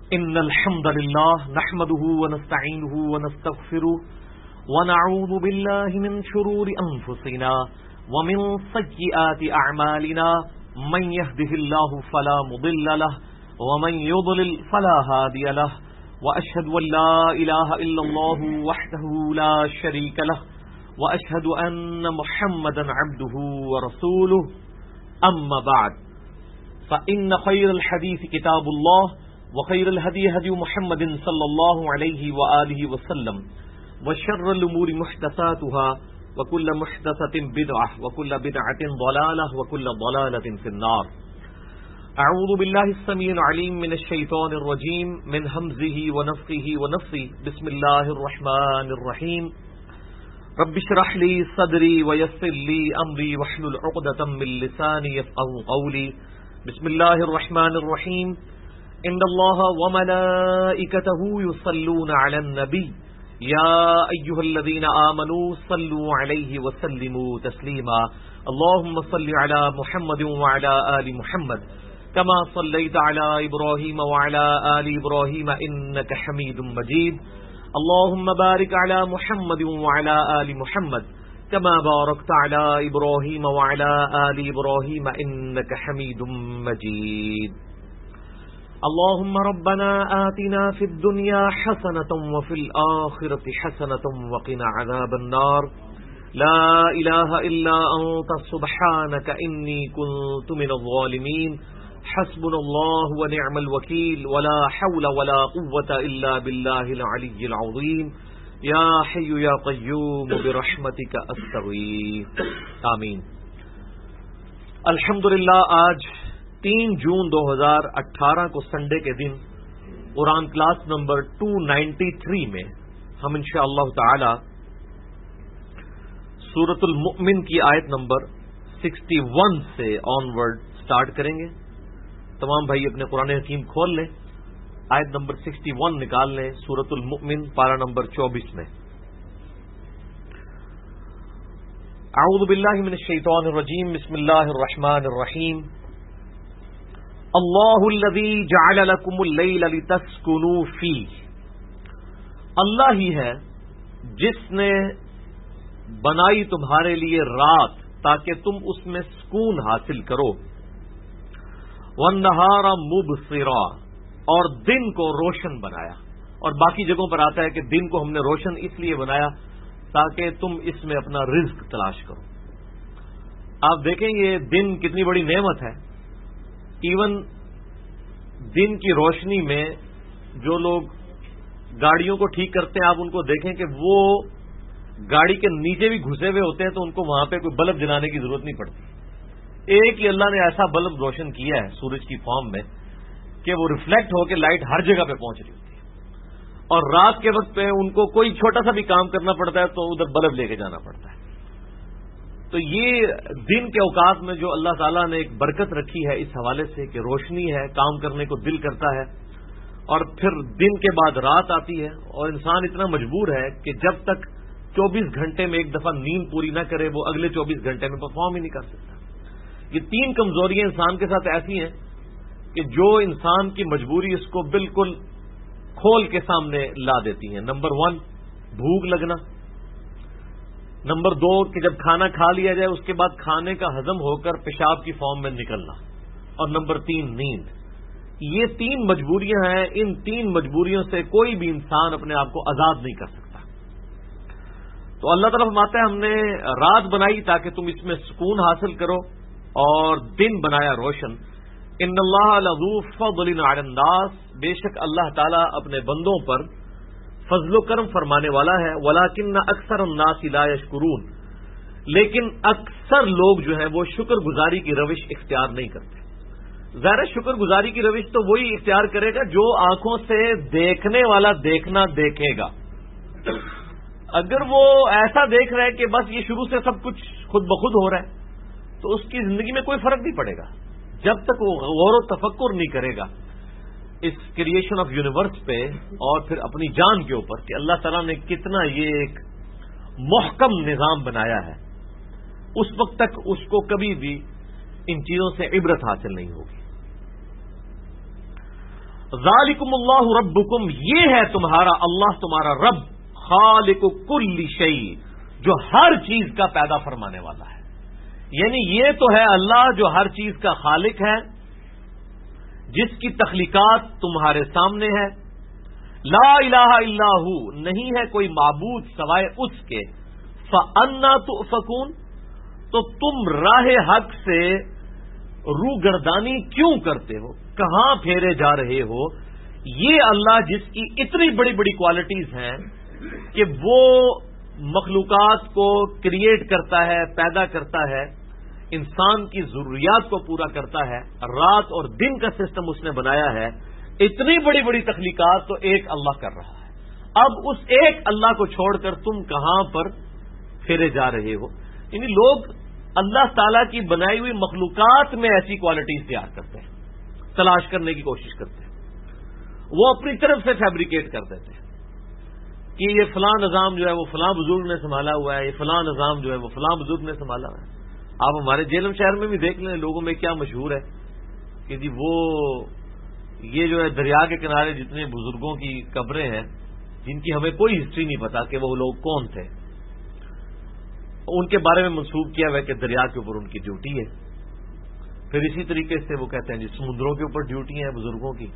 إن الحمد لله نحمده ونستعينه ونستغفره ونعوذ بالله من شرور أنفسنا ومن سيئات أعمالنا من يهده الله فلا مضل له ومن يضلل فلا هادي له وأشهد أن لا إله إلا الله وحده لا شريك له وأشهد أن محمدا عبده ورسوله أما بعد فإن خير الحديث كتاب الله وخير الهدي هدي محمد صلى الله عليه وآله وسلم وشر الأمور محدثاتها وكل محدثة بدعة وكل بدعة ضلالة وكل ضلالة في النار. أعوذ بالله السميع العليم من الشيطان الرجيم من همزه ونفخه ونفثه. بسم الله الرحمن الرحيم. رب اشرح لي صدري ويسر لي أمري واحلل عقدة من لساني يفقهوا قولي. بسم الله الرحمن الرحيم. إن الله وملائكته يصلون على النبي يا أيها الذين آمنوا صلوا عليه وسلموا تسليما. اللهم صل على محمد وعلى آل محمد كما صليت على إبراهيم وعلى آل إبراهيم إنك حميد مجيد. اللهم بارك على محمد وعلى آل محمد كما باركت على إبراهيم وعلى آل إبراهيم إنك حميد مجيد. اللهم ربنا آتنا في الدنيا حسنة وفي الآخرة حسنة وقنا عذاب النار. لا إله إلا أنت سبحانك إني كنت من الظالمين. حسبنا الله ونعم الوكيل ولا حول ولا قوة إلا بالله العلي العظيم. یا حی یا قیوم برحمتک استغیث. آمین. الحمدللہ آج 3 جون 2018 کو سنڈے کے دن قرآن کلاس نمبر 293 میں ہم انشاءاللہ تعالی سورۃ المؤمن کی آیت نمبر 61 سے آن ورڈ سٹارٹ کریں گے. تمام بھائی اپنے قرآن حکیم کھول لیں، آیت نمبر 61 نکال لیں سورۃ المؤمن پارہ نمبر 24 میں. اعوذ باللہ من الشیطان الرجیم. بسم اللہ الرحمن الرحیم. اللہ الذی جعل لکم اللیل لتسکنوا فیہ. اللہ ہی ہے جس نے بنائی تمہارے لیے رات تاکہ تم اس میں سکون حاصل کرو. والنہار مبصرا، اور دن کو روشن بنایا. اور باقی جگہوں پر آتا ہے کہ دن کو ہم نے روشن اس لیے بنایا تاکہ تم اس میں اپنا رزق تلاش کرو. آپ دیکھیں یہ دن کتنی بڑی نعمت ہے. ایون دن کی روشنی میں جو لوگ گاڑیوں کو ٹھیک کرتے ہیں آپ ان کو دیکھیں کہ وہ گاڑی کے نیچے بھی گھسے ہوئے ہوتے ہیں تو ان کو وہاں پہ کوئی بلب جلانے کی ضرورت نہیں پڑتی. ایک ہی اللہ نے ایسا بلب روشن کیا ہے سورج کی فارم میں کہ وہ ریفلیکٹ ہو کے لائٹ ہر جگہ پہ پہنچ رہی ہوتی ہے. اور رات کے وقت پہ ان کو کوئی چھوٹا سا بھی کام کرنا پڑتا ہے تو ادھر بلب لے کے جانا پڑتا ہے. تو یہ دن کے اوقات میں جو اللہ تعالیٰ نے ایک برکت رکھی ہے اس حوالے سے کہ روشنی ہے، کام کرنے کو دل کرتا ہے. اور پھر دن کے بعد رات آتی ہے اور انسان اتنا مجبور ہے کہ جب تک 24 گھنٹے میں ایک دفعہ نیند پوری نہ کرے وہ اگلے 24 گھنٹے میں پرفارم ہی نہیں کر سکتا. یہ 3 کمزوریاں انسان کے ساتھ ایسی ہیں کہ جو انسان کی مجبوری اس کو بالکل کھول کے سامنے لا دیتی ہیں. نمبر 1 بھوک لگنا. نمبر 2 کہ جب کھانا کھا لیا جائے اس کے بعد کھانے کا ہضم ہو کر پیشاب کی فارم میں نکلنا. اور نمبر 3 نیند. یہ 3 مجبوریاں ہیں. ان 3 مجبوریوں سے کوئی بھی انسان اپنے آپ کو آزاد نہیں کر سکتا. تو اللہ تعالیٰ فرماتا ہے ہم نے رات بنائی تاکہ تم اس میں سکون حاصل کرو اور دن بنایا روشن. ان اللہ لذو فضل علی الناس، بے شک اللہ تعالیٰ اپنے بندوں پر فضل و کرم فرمانے والا ہے. ولکن اکثر الناس لا یشکرون، لیکن اکثر لوگ جو ہیں وہ شکر گزاری کی روش اختیار نہیں کرتے. ظاہر شکر گزاری کی روش تو وہی اختیار کرے گا جو آنکھوں سے دیکھنے والا دیکھنا دیکھے گا. اگر وہ ایسا دیکھ رہا ہے کہ بس یہ شروع سے سب کچھ خود بخود ہو رہا ہے تو اس کی زندگی میں کوئی فرق نہیں پڑے گا جب تک وہ غور و تفکر نہیں کرے گا اس کریشن آف یونیورس پہ اور پھر اپنی جان کے اوپر کہ اللہ تعالیٰ نے کتنا یہ ایک محکم نظام بنایا ہے. اس وقت تک اس کو کبھی بھی ان چیزوں سے عبرت حاصل نہیں ہوگی. ذالکم اللہ ربکم، یہ ہے تمہارا اللہ، تمہارا رب، خالق کل شیء، جو ہر چیز کا پیدا فرمانے والا ہے۔ یعنی یہ تو ہے اللہ جو ہر چیز کا خالق ہے، جس کی تخلیقات تمہارے سامنے ہے۔ لا الہ الا ہو، نہیں ہے کوئی معبود سوائے اس کے۔ فَأَنَّا تُؤْفَكُونَ، تو تم راہ حق سے روگردانی کیوں کرتے ہو، کہاں پھیرے جا رہے ہو؟ یہ اللہ جس کی اتنی بڑی بڑی کوالٹیز ہیں کہ وہ مخلوقات کو کریٹ کرتا ہے، پیدا کرتا ہے، انسان کی ضروریات کو پورا کرتا ہے، رات اور دن کا سسٹم اس نے بنایا ہے، اتنی بڑی بڑی تخلیقات تو ایک اللہ کر رہا ہے۔ اب اس ایک اللہ کو چھوڑ کر تم کہاں پر پھیرے جا رہے ہو؟ یعنی لوگ اللہ تعالیٰ کی بنائی ہوئی مخلوقات میں ایسی کوالٹیز تیار کرتے ہیں، تلاش کرنے کی کوشش کرتے ہیں، وہ اپنی طرف سے فیبریکیٹ کر دیتے ہیں کہ یہ فلاں نظام جو ہے وہ فلاں بزرگ نے سنبھالا ہوا ہے، یہ فلاں نظام جو ہے وہ فلاں بزرگ نے سنبھالا ہوا ہے۔ آپ ہمارے جیلم شہر میں بھی دیکھ لیں، لوگوں میں کیا مشہور ہے کہ جی وہ یہ جو ہے دریا کے کنارے جتنے بزرگوں کی قبریں ہیں جن کی ہمیں کوئی ہسٹری نہیں پتا کہ وہ لوگ کون تھے، ان کے بارے میں منسوب کیا ہوا ہے کہ دریا کے اوپر ان کی ڈیوٹی ہے۔ پھر اسی طریقے سے وہ کہتے ہیں جی سمندروں کے اوپر ڈیوٹی ہیں بزرگوں کی۔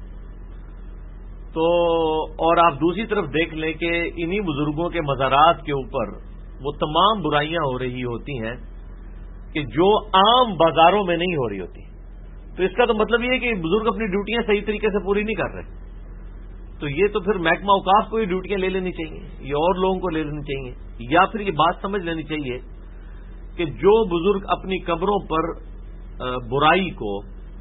تو اور آپ دوسری طرف دیکھ لیں کہ انہی بزرگوں کے مزارات کے اوپر وہ تمام برائیاں ہو رہی ہوتی ہیں کہ جو عام بازاروں میں نہیں ہو رہی ہوتی۔ تو اس کا تو مطلب یہ ہے کہ بزرگ اپنی ڈیوٹیاں صحیح طریقے سے پوری نہیں کر رہے، تو یہ تو پھر محکمہ اوقاف کو یہ ڈیوٹیاں لے لینی چاہیے، یہ اور لوگوں کو لے لینی چاہیے، یا پھر یہ بات سمجھ لینی چاہیے کہ جو بزرگ اپنی قبروں پر برائی کو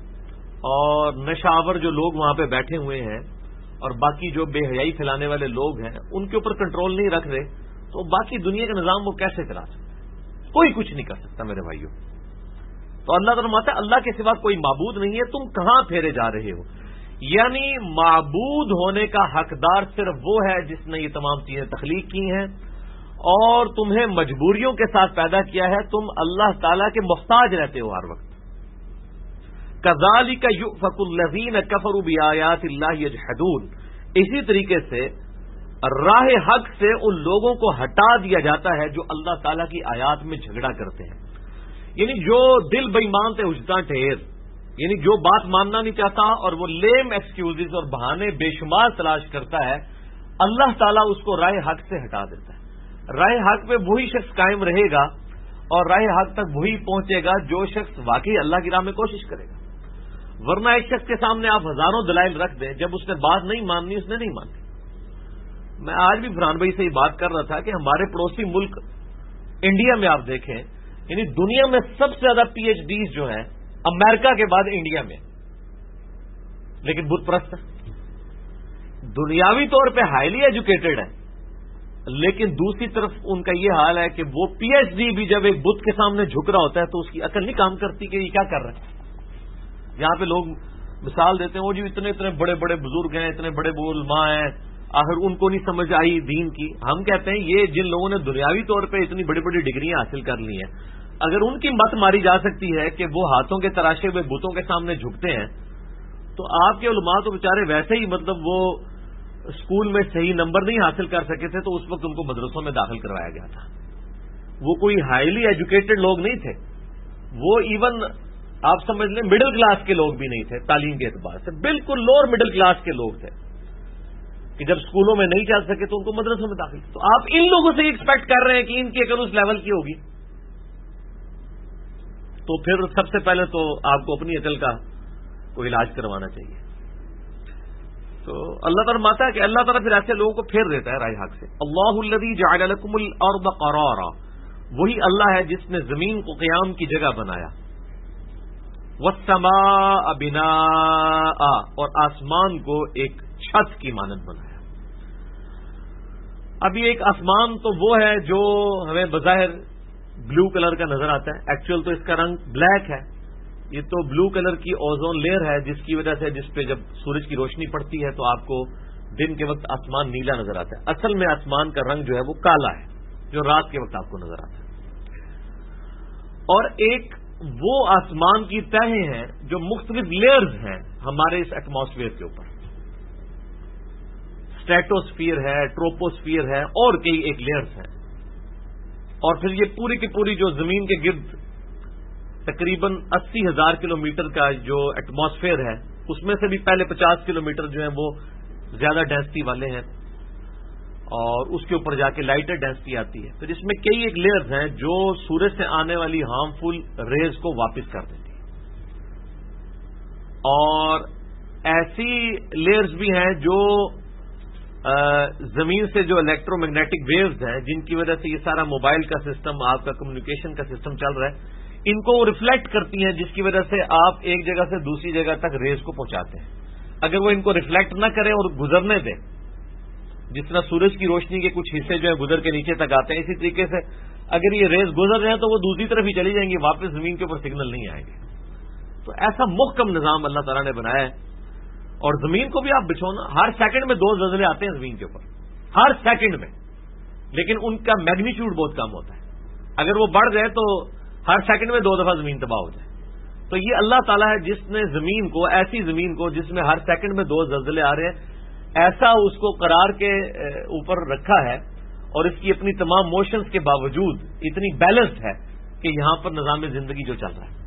اور نشاور جو لوگ وہاں پہ بیٹھے ہوئے ہیں اور باقی جو بے حیائی پھیلانے والے لوگ ہیں ان کے اوپر کنٹرول نہیں رکھ رہے، تو باقی دنیا کا نظام وہ کیسے چلا سکتا؟ کوئی کچھ نہیں کر سکتا میرے بھائیوں۔ تو اللہ تعالیٰ فرماتا ہے اللہ کے سوا کوئی معبود نہیں ہے، تم کہاں پھیرے جا رہے ہو؟ یعنی معبود ہونے کا حقدار صرف وہ ہے جس نے یہ تمام چیزیں تخلیق کی ہیں اور تمہیں مجبوریوں کے ساتھ پیدا کیا ہے، تم اللہ تعالیٰ کے محتاج رہتے ہو ہر وقت۔ کذالک یؤفک الذین کفروا بآیات اللہ یجحدون، اسی طریقے سے راہ حق سے ان لوگوں کو ہٹا دیا جاتا ہے جو اللہ تعالیٰ کی آیات میں جھگڑا کرتے ہیں۔ یعنی جو دل بے ایمان تے اجتا ٹھیر، یعنی جو بات ماننا نہیں چاہتا اور وہ لیم ایکسکیوزز اور بہانے بے شمار تلاش کرتا ہے، اللہ تعالیٰ اس کو راہ حق سے ہٹا دیتا ہے۔ راہ حق پہ وہی شخص قائم رہے گا اور راہ حق تک وہی پہنچے گا جو شخص واقعی اللہ کی راہ میں کوشش کرے گا۔ ورنہ ایک شخص کے سامنے آپ ہزاروں دلائل رکھ دیں، جب اس نے بات نہیں ماننی اس نے نہیں ماننی۔ میں آج بھی فرحان بھائی سے یہ بات کر رہا تھا کہ ہمارے پڑوسی ملک انڈیا میں آپ دیکھیں، یعنی دنیا میں سب سے زیادہ پی ایچ ڈیز جو ہیں امریکہ کے بعد انڈیا میں، لیکن بت پرست ہے، دنیاوی طور پہ ہائیلی ایجوکیٹڈ ہے، لیکن دوسری طرف ان کا یہ حال ہے کہ وہ پی ایچ ڈی بھی جب ایک بت کے سامنے جھک رہا ہوتا ہے تو اس کی عقل نہیں کام کرتی کہ یہ کیا کر رہا ہے۔ یہاں پہ لوگ مثال دیتے ہیں وہ جی اتنے اتنے بڑے بڑے بزرگ ہیں، اتنے بڑے علماء ہیں، آخر ان کو نہیں سمجھ آئی دین کی۔ ہم کہتے ہیں یہ جن لوگوں نے دنیاوی طور پہ اتنی بڑی بڑی ڈگریاں حاصل کر لی ہیں، اگر ان کی مت ماری جا سکتی ہے کہ وہ ہاتھوں کے تراشے ہوئے بتوں کے سامنے جھکتے ہیں، تو آپ کے علماء تو بیچارے ویسے ہی مطلب وہ اسکول میں صحیح نمبر نہیں حاصل کر سکے تھے تو اس وقت ان کو مدرسوں میں داخل کروایا گیا تھا۔ وہ کوئی ہائیلی ایجوکیٹڈ لوگ نہیں تھے، وہ ایون آپ سمجھ لیں مڈل کلاس کے لوگ بھی نہیں تھے، تعلیم کے اعتبار سے بالکل لوور مڈل کلاس کے لوگ تھے کہ جب اسکولوں میں نہیں چل سکے تو ان کو مدرسوں میں داخل۔ تو آپ ان لوگوں سے ایکسپیکٹ کر رہے ہیں کہ ان کی اگر اس لیول کی ہوگی تو پھر سب سے پہلے تو آپ کو اپنی عقل کا کوئی علاج کروانا چاہیے۔ تو اللہ تعالیٰ ماتا ہے کہ اللہ تعالیٰ پھر ایسے لوگوں کو پھیر دیتا ہے راہ حق سے۔ اللہ الذی جعل لکم الارض قرارا، وہی اللہ ہے جس نے زمین کو قیام کی جگہ بنایا، والسماء بناء، اور آسمان کو ایک چھت کی مانند بنایا۔ اب یہ ایک آسمان تو وہ ہے جو ہمیں بظاہر بلو کلر کا نظر آتا ہے، ایکچوئل تو اس کا رنگ بلیک ہے۔ یہ تو بلو کلر کی اوزون لیئر ہے جس کی وجہ سے جس پہ جب سورج کی روشنی پڑتی ہے تو آپ کو دن کے وقت آسمان نیلا نظر آتا ہے۔ اصل میں آسمان کا رنگ جو ہے وہ کالا ہے جو رات کے وقت آپ کو نظر آتا ہے۔ اور ایک وہ آسمان کی تہیں ہیں جو مختلف لیئرز ہیں ہمارے اس ایٹماسفیئر کے اوپر، اسٹریٹوسفیئر ہے، ٹروپوسفیئر ہے، اور کئی ایک لیئرز ہیں. اور پھر یہ پوری کی پوری جو زمین کے گرد تقریباً 80,000 کلومیٹر کا جو ایٹماسفیئر ہے، اس میں سے بھی پہلے 50 کلومیٹر جو ہیں وہ زیادہ ڈینسٹی والے ہیں، اور اس کے اوپر جا کے لائٹر ڈینسٹی آتی ہے. پھر اس میں کئی ایک لیئرز ہیں جو سورج سے آنے والی ہارمفل ریز کو واپس کر دیتی ہیں، اور ایسی لیئرز بھی ہیں جو زمین سے جو الیکٹرو میگنیٹک ویوز ہیں، جن کی وجہ سے یہ سارا موبائل کا سسٹم، آپ کا کمیونیکیشن کا سسٹم چل رہا ہے، ان کو وہ ریفلیکٹ کرتی ہیں، جس کی وجہ سے آپ ایک جگہ سے دوسری جگہ تک ریز کو پہنچاتے ہیں. اگر وہ ان کو ریفلیکٹ نہ کریں اور گزرنے دیں، جس طرح سورج کی روشنی کے کچھ حصے جو ہیں گزر کے نیچے تک آتے ہیں، اسی طریقے سے اگر یہ ریز گزر رہے ہیں تو وہ دوسری طرف ہی چلی جائیں گی، واپس زمین کے اوپر سگنل نہیں آئیں گے. تو ایسا محکم نظام اللہ تعالیٰ نے بنایا ہے. اور زمین کو بھی آپ بچھونا، ہر سیکنڈ میں 2 زلزلے آتے ہیں زمین کے اوپر، ہر سیکنڈ میں، لیکن ان کا میگنیچیوڈ بہت کم ہوتا ہے. اگر وہ بڑھ گئے تو ہر سیکنڈ میں 2 دفعہ زمین تباہ ہو جائے. تو یہ اللہ تعالیٰ ہے جس نے زمین کو، ایسی زمین کو جس میں ہر سیکنڈ میں 2 زلزلے آ رہے ہیں، ایسا اس کو قرار کے اوپر رکھا ہے، اور اس کی اپنی تمام موشنز کے باوجود اتنی بیلنسڈ ہے کہ یہاں پر نظام زندگی جو چل رہا ہے.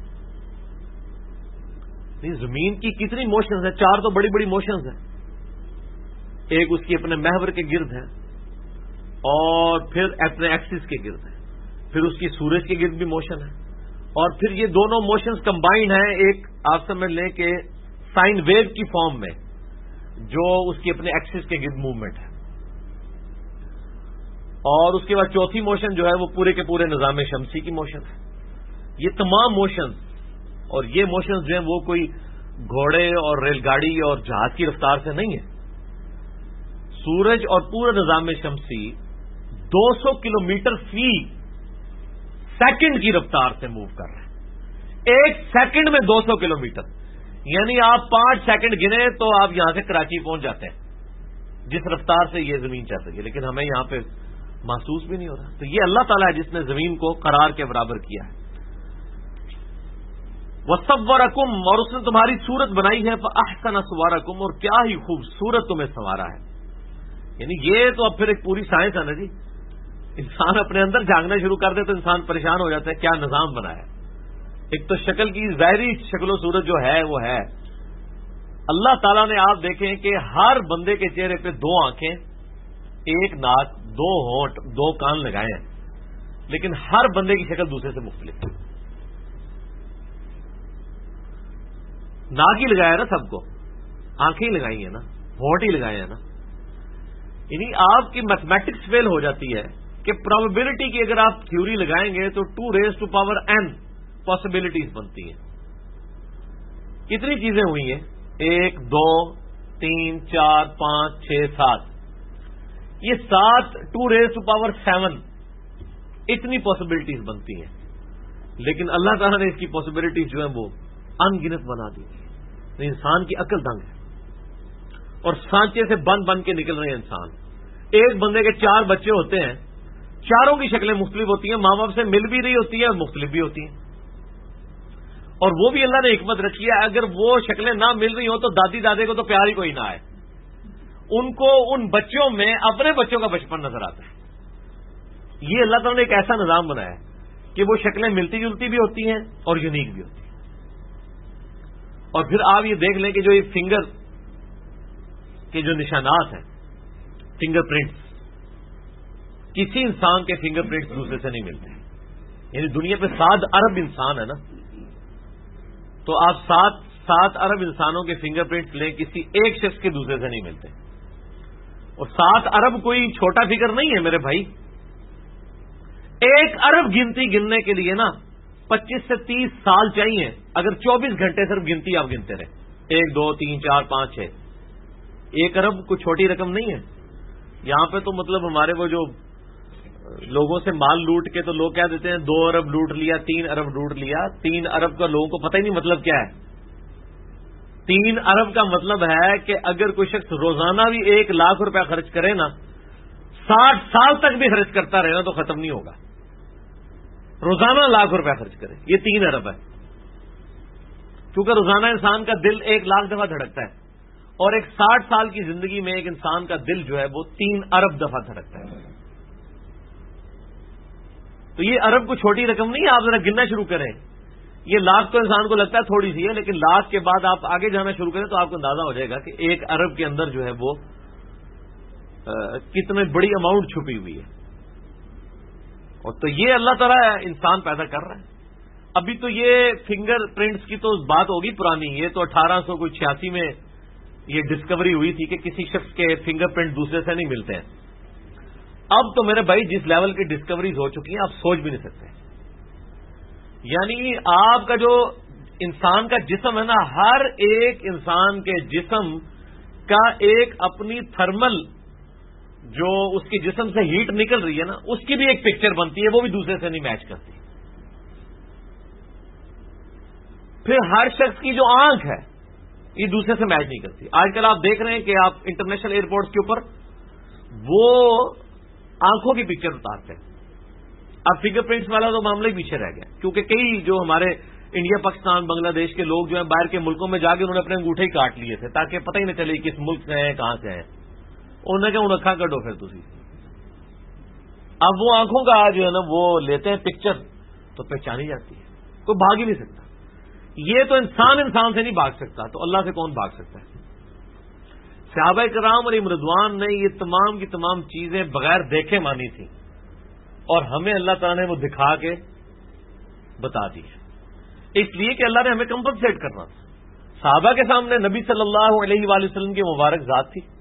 زمین کی کتنی موشنز ہیں، 4 تو بڑی بڑی موشنز ہیں. ایک اس کی اپنے محور کے گرد ہے، اور پھر اپنے ایکسس کے گرد ہے، پھر اس کی سورج کے گرد بھی موشن ہے، اور پھر یہ دونوں موشنز کمبائنڈ ہیں. ایک آپ سمجھ لیں کہ سائن ویو کی فارم میں، جو اس کی اپنے ایکسس کے گرد موومنٹ ہے. اور اس کے بعد چوتھی موشن جو ہے وہ پورے کے پورے نظام شمسی کی موشن ہے. یہ تمام موشن، اور یہ موشنز جو ہیں وہ کوئی گھوڑے اور ریل گاڑی اور جہاز کی رفتار سے نہیں ہے. سورج اور پورا نظام شمسی 200 کلومیٹر فی سیکنڈ کی رفتار سے موو کر رہے ہیں. ایک سیکنڈ میں 200 کلومیٹر، یعنی آپ 5 سیکنڈ گنے تو آپ یہاں سے کراچی پہنچ جاتے ہیں، جس رفتار سے یہ زمین چل رہی ہے، لیکن ہمیں یہاں پہ محسوس بھی نہیں ہو رہا. تو یہ اللہ تعالیٰ ہے جس نے زمین کو قرار کے برابر کیا ہے. وَصَوَّرَكُمْ، اور اس نے تمہاری صورت بنائی ہے، فَأَحْسَنَ صُوَرَكُمْ، اور کیا ہی خوبصورت تمہیں سنوارا ہے. یعنی یہ تو اب پھر ایک پوری سائنس ہے نا جی. انسان اپنے اندر جھانکنا شروع کر دے تو انسان پریشان ہو جاتا ہے، کیا نظام بنایا ہے. ایک تو شکل کی ظاہری شکل و صورت جو ہے وہ ہے. اللہ تعالیٰ نے آپ دیکھیں کہ ہر بندے کے چہرے پہ 2 آنکھیں، 1 ناک، 2 ہونٹ، 2 کان لگائے ہیں، لیکن ہر بندے کی شکل دوسرے سے مختلف ہے. ناک ہی لگایا نا سب کو، آنکھیں ہی لگائی ہیں نا، ہونٹ ہی لگائے ہیں نا. یعنی آپ کی میتھمیٹکس فیل ہو جاتی ہے کہ پرابیبلٹی کی اگر آپ تھیوری لگائیں گے تو 2⁻⁴ پاسبلٹیز بنتی ہیں. کتنی چیزیں ہوئی ہیں؟ 1 2 3 4 5 6 7، یہ 7 2⁻⁷ اتنی پاسبلٹیز بنتی ہیں. لیکن اللہ تعالیٰ نے اس کی پاسبلٹیز جو ہیں وہ ان گنت بنا دی. انسان کی عقل دنگ ہے، اور سانچے سے بن بن کے نکل رہے ہیں انسان. ایک بندے کے 4 بچے ہوتے ہیں، چاروں کی شکلیں مختلف ہوتی ہیں، ماں باپ سے مل بھی رہی ہوتی ہیں اور مختلف بھی ہوتی ہیں. اور وہ بھی اللہ نے حکمت رکھی ہے، اگر وہ شکلیں نہ مل رہی ہوں تو دادی دادے کو تو پیار ہی کوئی نہ آئے، ان کو ان بچوں میں اپنے بچوں کا بچپن نظر آتا ہے. یہ اللہ تعالیٰ نے ایک ایسا نظام بنایا ہے کہ وہ شکلیں ملتی جلتی بھی ہوتی ہیں اور یونیک بھی ہوتی ہیں. اور پھر آپ یہ دیکھ لیں کہ جو یہ فنگر کے جو نشانات ہیں، فنگر پرنٹس، کسی انسان کے فنگر پرنٹس دوسرے سے نہیں ملتے. یعنی دنیا پہ 7 ارب انسان ہے نا، تو آپ 7 ارب انسانوں کے فنگر پرنٹس لیں، کسی ایک شخص کے دوسرے سے نہیں ملتے. اور 7 ارب کوئی چھوٹا فگر نہیں ہے میرے بھائی. 1 ارب گنتی گننے کے لیے نا 25 سے 30 سال چاہیے، اگر 24 گھنٹے صرف گنتی آپ گنتے رہے، 1 2 3 4 5 6. 1 ارب کوئی چھوٹی رقم نہیں ہے. یہاں پہ تو مطلب ہمارے وہ جو لوگوں سے مال لوٹ کے تو لوگ کہہ دیتے ہیں 2 ارب لوٹ لیا، 3 ارب لوٹ لیا. 3 ارب کا لوگوں کو پتہ ہی نہیں مطلب کیا ہے. 3 ارب کا مطلب ہے کہ اگر کوئی شخص روزانہ بھی 1 لاکھ روپیہ خرچ کرے نا، 60 سال تک بھی خرچ کرتا رہے نا تو ختم نہیں ہوگا. روزانہ 1 لاکھ روپیہ خرچ کرے، یہ 3 ارب ہے. کیونکہ روزانہ انسان کا دل 1 لاکھ دفعہ دھڑکتا ہے، اور ایک 60 سال کی زندگی میں ایک انسان کا دل جو ہے وہ 3 ارب دفعہ دھڑکتا ہے. تو یہ ارب کو چھوٹی رقم نہیں ہے، آپ ذرا گننا شروع کریں. یہ لاکھ تو انسان کو لگتا ہے تھوڑی سی ہے، لیکن لاکھ کے بعد آپ آگے جانا شروع کریں تو آپ کو اندازہ ہو جائے گا کہ 1 ارب کے اندر جو ہے وہ کتنے بڑی اماؤنٹ چھپی ہوئی ہے. اور تو یہ اللہ تعالیٰ انسان پیدا کر رہا ہے. ابھی تو یہ فنگر پرنٹس کی تو بات ہوگی پرانی، یہ تو 1886 میں یہ ڈسکوری ہوئی تھی کہ کسی شخص کے فنگر پرنٹ دوسرے سے نہیں ملتے ہیں. اب تو میرے بھائی جس لیول کی ڈسکوریز ہو چکی ہیں آپ سوچ بھی نہیں سکتے. یعنی آپ کا جو انسان کا جسم ہے نا، ہر ایک انسان کے جسم کا ایک اپنی تھرمل جو اس کے جسم سے ہیٹ نکل رہی ہے نا، اس کی بھی ایک پکچر بنتی ہے، وہ بھی دوسرے سے نہیں میچ کرتی. پھر ہر شخص کی جو آنکھ ہے یہ دوسرے سے میچ نہیں کرتی. آج کل آپ دیکھ رہے ہیں کہ آپ انٹرنیشنل ایئرپورٹس کے اوپر وہ آنکھوں کی پکچر اتارتے ہیں. اب فنگر پرنٹس والا تو معاملہ ہی پیچھے رہ گیا، کیونکہ کئی جو ہمارے انڈیا، پاکستان، بنگلہ دیش کے لوگ جو ہیں باہر کے ملکوں میں جا کے انہوں نے اپنے انگوٹھے ہی کاٹ لیے تھے تاکہ پتہ ہی نہ چلے کس ملک سے ہیں، کہاں سے ہیں. انہوں نے کہا ان اکھاں کڈو پھر تسی. اب وہ آنکھوں کا جو ہے نا وہ لیتے ہیں پکچر تو پہچانی جاتی ہے، کوئی بھاگ ہی نہیں سکتا. یہ تو انسان سے نہیں بھاگ سکتا تو اللہ سے کون بھاگ سکتا ہے. صحابہ کرام علیہم رضوان نے یہ تمام کی تمام چیزیں بغیر دیکھے مانی تھی، اور ہمیں اللہ تعالیٰ نے وہ دکھا کے بتا دی ہے، اس لیے کہ اللہ نے ہمیں کمپنسیٹ کرنا تھا. صحابہ کے سامنے نبی صلی اللہ علیہ وآلہ وسلم کی مبارک ذات تھی،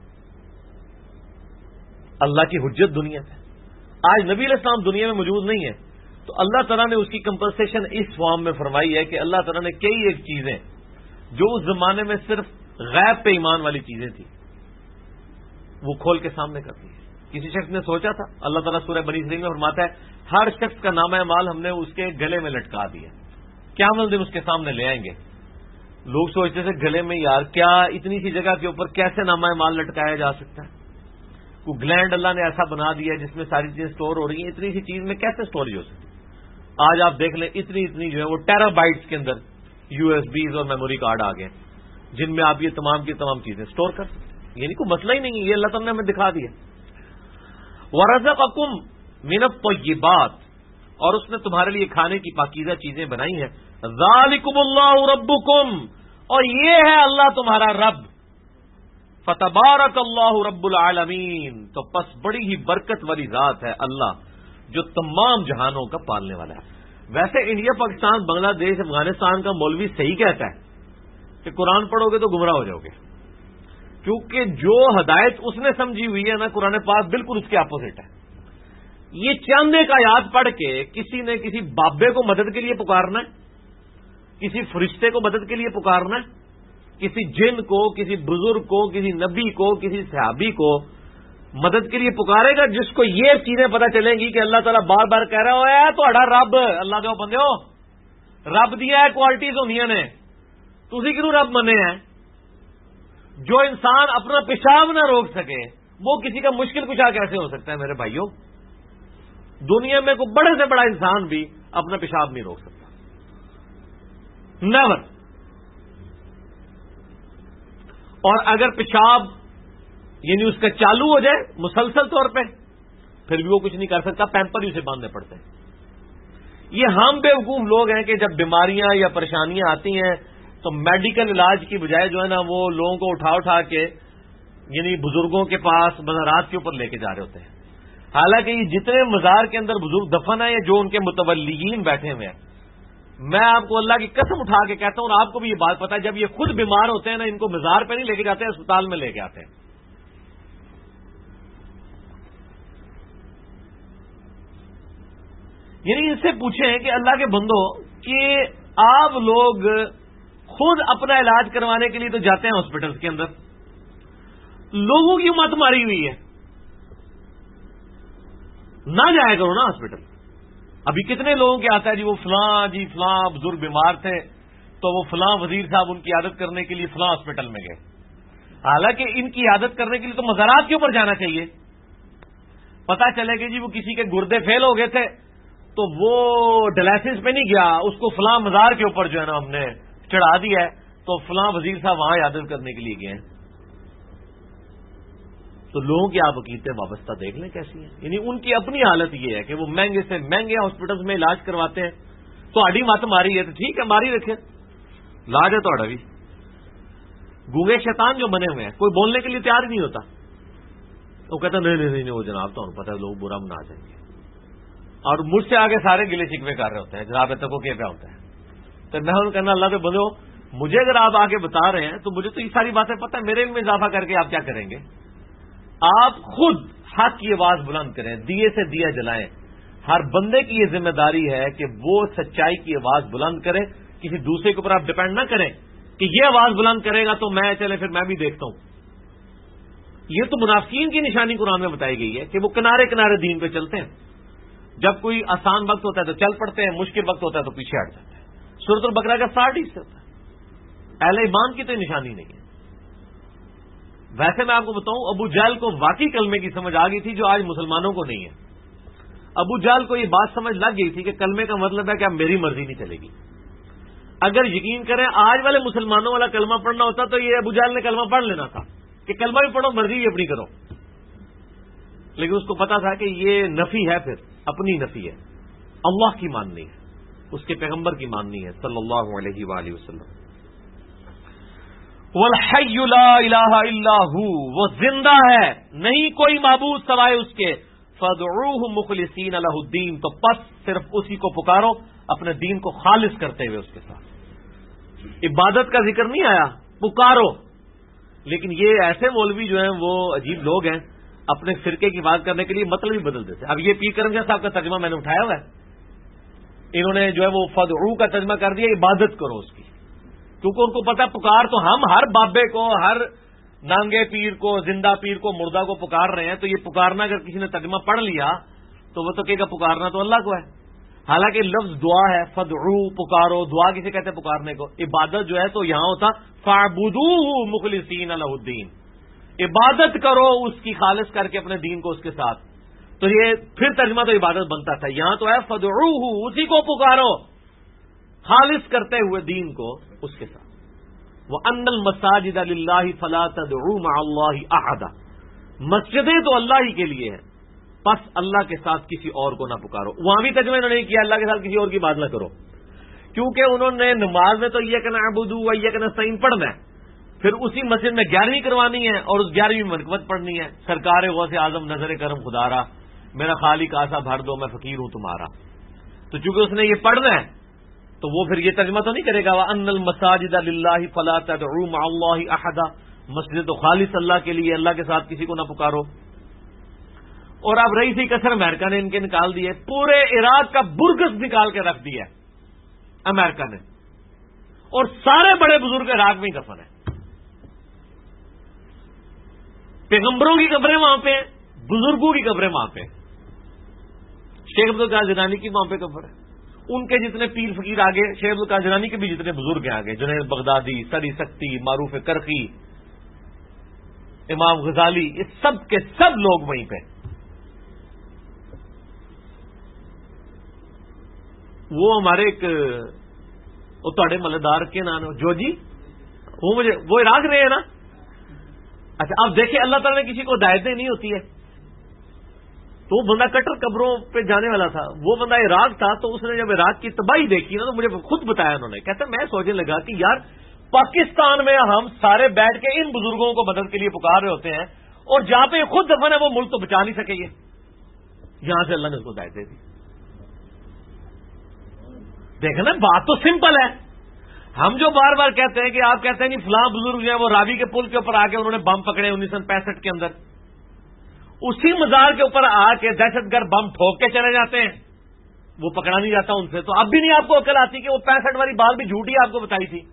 اللہ کی حجت دنیا ہے. آج نبی علیہ السلام دنیا میں موجود نہیں ہے تو اللہ تعالیٰ نے اس کی کمپنسیشن اس فارم میں فرمائی ہے کہ اللہ تعالیٰ نے کئی ایک چیزیں جو اس زمانے میں صرف غیب پہ ایمان والی چیزیں تھیں وہ کھول کے سامنے کر دی ہے. کسی شخص نے سوچا تھا، اللہ تعالیٰ سورہ بنی اسرائیل میں فرماتا ہے ہر شخص کا نامہ اعمال ہم نے اس کے گلے میں لٹکا دیا، قیامت دن اس کے سامنے لے آئیں گے. لوگ سوچتے تھے گلے میں، یار کیا اتنی سی جگہ کے اوپر کیسے نامہ اعمال لٹکایا جا سکتا ہے؟ کوئی گلینڈ اللہ نے ایسا بنا دیا جس میں ساری چیزیں سٹور ہو رہی ہیں، اتنی سی چیز میں کیسے سٹوریج ہو سکتی؟ آج آپ دیکھ لیں اتنی جو ہے وہ ٹیرا بائٹس کے اندر یو ایس بیز اور میموری کارڈ آ گئے جن میں آپ یہ تمام کی تمام چیزیں سٹور کر سکتے ہیں. یعنی کوئی مسئلہ ہی نہیں ہے، یہ اللہ تعالیٰ نے ہمیں دکھا دیا. وَرَزَقَكُم مِّنَ الطَّيِّبَاتِ، اور اس نے تمہارے لیے کھانے کی پاکیزہ چیزیں بنائی ہیں. ذَلِكُمُ اللَّهُ رَبُّكُمْ، اور یہ ہے اللہ تمہارا رب. فَتَبَارَكَ اللَّهُ رَبُّ الْعَالَمِينَ، تو پس بڑی ہی برکت والی ذات ہے اللہ جو تمام جہانوں کا پالنے والا ہے. ویسے انڈیا، پاکستان، بنگلہ دیش، افغانستان کا مولوی صحیح کہتا ہے کہ قرآن پڑھو گے تو گمراہ ہو جاؤ گے، کیونکہ جو ہدایت اس نے سمجھی ہوئی ہے نا قرآن پاک بالکل اس کے اپوزٹ ہے. یہ چند ایک آیات پڑھ کے کسی نے کسی بابے کو مدد کے لیے پکارنا ہے، کسی فرشتے کو مدد کے لیے پکارنا ہے، کسی جن کو، کسی بزرگ کو، کسی نبی کو، کسی صحابی کو مدد کے لیے پکارے گا جس کو یہ چیزیں پتہ چلیں گی کہ اللہ تعالیٰ بار بار کہہ رہا ہے تہاڈا رب، اللہ کے بندے ہو رب دیا ہے کوالٹیز ہونی نے، تسی کیوں رب منے ہیں؟ جو انسان اپنا پیشاب نہ روک سکے وہ کسی کا مشکل کشا کیسے ہو سکتا ہے میرے بھائیوں؟ دنیا میں کوئی بڑے سے بڑا انسان بھی اپنا پیشاب نہیں روک سکتا، نیور. اور اگر پیشاب یعنی اس کا چالو ہو جائے مسلسل طور پہ پھر بھی وہ کچھ نہیں کر سکتا، پیمپر ہی اسے باندھنے پڑتے ہیں. یہ ہم بیوقوف لوگ ہیں کہ جب بیماریاں یا پریشانیاں آتی ہیں تو میڈیکل علاج کی بجائے جو ہے نا وہ لوگوں کو اٹھا کے یعنی بزرگوں کے پاس مزارات کے اوپر لے کے جا رہے ہوتے ہیں. حالانکہ یہ جتنے مزار کے اندر بزرگ دفن ہیں یا جو ان کے متولیین بیٹھے ہوئے ہیں، میں آپ کو اللہ کی قسم اٹھا کے کہتا ہوں اور آپ کو بھی یہ بات پتا ہے، جب یہ خود بیمار ہوتے ہیں نا ان کو مزار پہ نہیں لے کے جاتے ہیں، اسپتال میں لے کے آتے ہیں. یعنی ان سے پوچھیں کہ اللہ کے بندو کہ آپ لوگ خود اپنا علاج کروانے کے لیے تو جاتے ہیں ہاسپٹل کے اندر، لوگوں کی مت ماری ہوئی ہے، نہ جایا کرو نا ہاسپٹل. ابھی کتنے لوگوں کے آتا ہے جی وہ فلاں بزرگ بیمار تھے تو وہ فلاں وزیر صاحب ان کی عادت کرنے کے لیے فلاں ہاسپٹل میں گئے. حالانکہ ان کی عادت کرنے کے لیے تو مزارات کے اوپر جانا چاہیے. پتا چلے کہ جی وہ کسی کے گردے فیل ہو گئے تھے تو وہ ڈائلسس پہ نہیں گیا، اس کو فلاں مزار کے اوپر جو ہے نا ہم نے چڑھا دیا ہے تو فلاں وزیر صاحب وہاں عادت کرنے کے لیے گئے ہیں. تو لوگوں کی آپ عقیدتیں وابستہ دیکھ لیں کیسی ہیں. یعنی ان کی اپنی حالت یہ ہے کہ وہ مہنگے سے مہنگے ہاسپٹلس میں علاج کرواتے ہیں. تو ہڈی مت ماری ہے تو ٹھیک ہے ماری رکھے، علاج ہے تو بھی. گونگے شیطان جو بنے ہوئے ہیں کوئی بولنے کے لیے تیار ہی نہیں ہوتا. وہ کہتا نہیں وہ جناب تو پتہ ہے لوگ برا منا جائیں گے، اور مجھ سے آگے سارے گلے شکوے کر رہے ہوتے ہیں جناب تک کو کیا ہوتا ہے. تو میں ان کہنا اللہ کے بندو مجھے اگر آپ آگے بتا رہے ہیں تو مجھے تو یہ ساری باتیں پتہ ہے، میرے علم میں اضافہ کر کے آپ کیا کریں گے؟ آپ خود حق کی آواز بلند کریں، دیے سے دیا جلائیں. ہر بندے کی یہ ذمہ داری ہے کہ وہ سچائی کی آواز بلند کرے. کسی دوسرے کے اوپر آپ ڈپینڈ نہ کریں کہ یہ آواز بلند کرے گا تو میں چلے پھر میں بھی دیکھتا ہوں. یہ تو منافقین کی نشانی قرآن میں بتائی گئی ہے کہ وہ کنارے کنارے دین پہ چلتے ہیں. جب کوئی آسان وقت ہوتا ہے تو چل پڑتے ہیں، مشکل وقت ہوتا ہے تو پیچھے ہٹ جاتے ہیں. سورۃ البقرہ کا 60 حصہ ہوتا ہے. اہل ایمان کی تو نشانی نہیں ہے. ویسے میں آپ کو بتاؤں ابو جہل کو واقعی کلمے کی سمجھ آ گئی تھی جو آج مسلمانوں کو نہیں ہے. ابو جہل کو یہ بات سمجھ لگ گئی تھی کہ کلمے کا مطلب ہے کہ اب میری مرضی نہیں چلے گی. اگر یقین کریں آج والے مسلمانوں والا کلمہ پڑھنا ہوتا تو یہ ابو جہل نے کلمہ پڑھ لینا تھا کہ کلمہ بھی پڑھو مرضی بھی اپنی کرو. لیکن اس کو پتا تھا کہ یہ نفی ہے، پھر اپنی نفی ہے، اللہ کی ماننی ہے، اس کے پیغمبر کی ماننی ہے صلی اللہ علیہ وآلہ وسلم. والحی لا الہ الا ہو، وہ زندہ ہے نہیں کوئی معبود سوائے اس کے. فادعوہ مخلصین لہ الدین، تو پس صرف اسی کو پکارو اپنے دین کو خالص کرتے ہوئے اس کے ساتھ. عبادت کا ذکر نہیں آیا، پکارو. لیکن یہ ایسے مولوی جو ہیں وہ عجیب لوگ ہیں، اپنے فرقے کی بات کرنے کے لیے مطلب ہی بدل دیتے. اب یہ پیر کرم شاہ صاحب کا ترجمہ میں نے اٹھایا ہوا ہے، انہوں نے جو ہے وہ فدعو کا ترجمہ کر دیا عبادت کرو اس کی. کیونکہ ان کو پتا پکار تو ہم ہر بابے کو، ہر نانگے پیر کو، زندہ پیر کو، مردہ کو پکار رہے ہیں. تو یہ پکارنا اگر کسی نے ترجمہ پڑھ لیا تو وہ تو کہے گا پکارنا تو اللہ کو ہے. حالانکہ لفظ دعا ہے، فدعو پکارو. دعا کسے کہتے ہیں پکارنے کو؟ عبادت جو ہے تو یہاں ہوتا فاعبدوہ مخلصین لہ الدین، عبادت کرو اس کی خالص کر کے اپنے دین کو اس کے ساتھ. تو یہ پھر ترجمہ تو عبادت بنتا تھا. یہاں تو ہے فدعوہ، اسی کو پکارو خالص کرتے ہوئے دین کو اس کے ساتھ. وَأَنَّ الْمَسَاجِدَ لِلَّهِ فَلَا تَدْعُوا مَعَ اللَّهِ أَحَدًا، مسجدیں تو اللہ ہی کے لیے ہیں، پس اللہ کے ساتھ کسی اور کو نہ پکارو. وہاں بھی ترجمہ انہوں نے کیا اللہ کے ساتھ کسی اور کی بات نہ کرو، کیونکہ انہوں نے نماز میں تو ایاک نعبد و ایاک نستعین پڑھنا ہے، پھر اسی مسجد میں 11ویں کروانی ہے اور اس 11ویں میں مرکبت پڑھنی ہے. سرکار غوث اعظم نظر کرم خدارا، میرا خالق آسا بھر دو، میں فقیر ہوں تمہارا. تو چونکہ اس نے یہ پڑھنا ہے تو وہ پھر یہ ترجمہ تو نہیں کرے گا وَأَنَّ الْمَسَاجِدَ لِلَّهِ فَلَا تَدْعُوا مَعَ اللَّهِ أَحَدًا، مسجد تو خالص اللہ کے لیے، اللہ کے ساتھ کسی کو نہ پکارو. اور اب رئیسی کثر امریکہ نے ان کے نکال دیے، پورے عراق کا برگس نکال کے رکھ دیا امریکہ نے، اور سارے بڑے بزرگ عراق میں ہی دفن ہیں. پیغمبروں کی قبریں وہاں پہ، بزرگوں کی قبریں وہاں پہ. شیخ عبدالقادر جیلانی کی وہاں پہ قبر ہے، ان کے جتنے پیر فقیر آگے، شیخ عبدالقادر جیلانی کے بھی جتنے بزرگ ہیں آگے، جنید بغدادی، سری سکتی، معروف کرخی، امام غزالی، یہ سب کے سب لوگ وہیں پہ. وہ ہمارے ایک وہ تھوڑے ملےدار کے نام جو جی وہ عراق رہے ہیں نا. اچھا اب دیکھیں اللہ تعالیٰ نے کسی کو ہدایتیں نہیں ہوتی ہے، تو وہ بندہ کٹر قبروں پہ جانے والا تھا، وہ بندہ عراق تھا. تو اس نے جب عراق کی تباہی دیکھی نا تو مجھے خود بتایا انہوں نے، کہتا میں سوچنے لگا کہ یار پاکستان میں ہم سارے بیٹھ کے ان بزرگوں کو مدد کے لیے پکار رہے ہوتے ہیں، اور جہاں پہ خود دفن ہے وہ ملک تو بچا نہیں سکے. یہاں سے اللہ نے اس کو ہدایت دے دی. دیکھنا بات تو سمپل ہے. ہم جو بار بار کہتے ہیں کہ آپ کہتے ہیں کہ فلاں بزرگ جو ہیں وہ راوی کے پل کے اوپر آ کے انہوں نے بم پکڑے 1965 کے اندر، اسی مزار کے اوپر آ کے دہشت گرد بم ٹھوک کے چلے جاتے ہیں، وہ پکڑا نہیں جاتا ان سے. تو اب بھی نہیں آپ کو عقل آتی کہ وہ 65 والی بات بھی جھوٹی آپ کو بتائی تھی.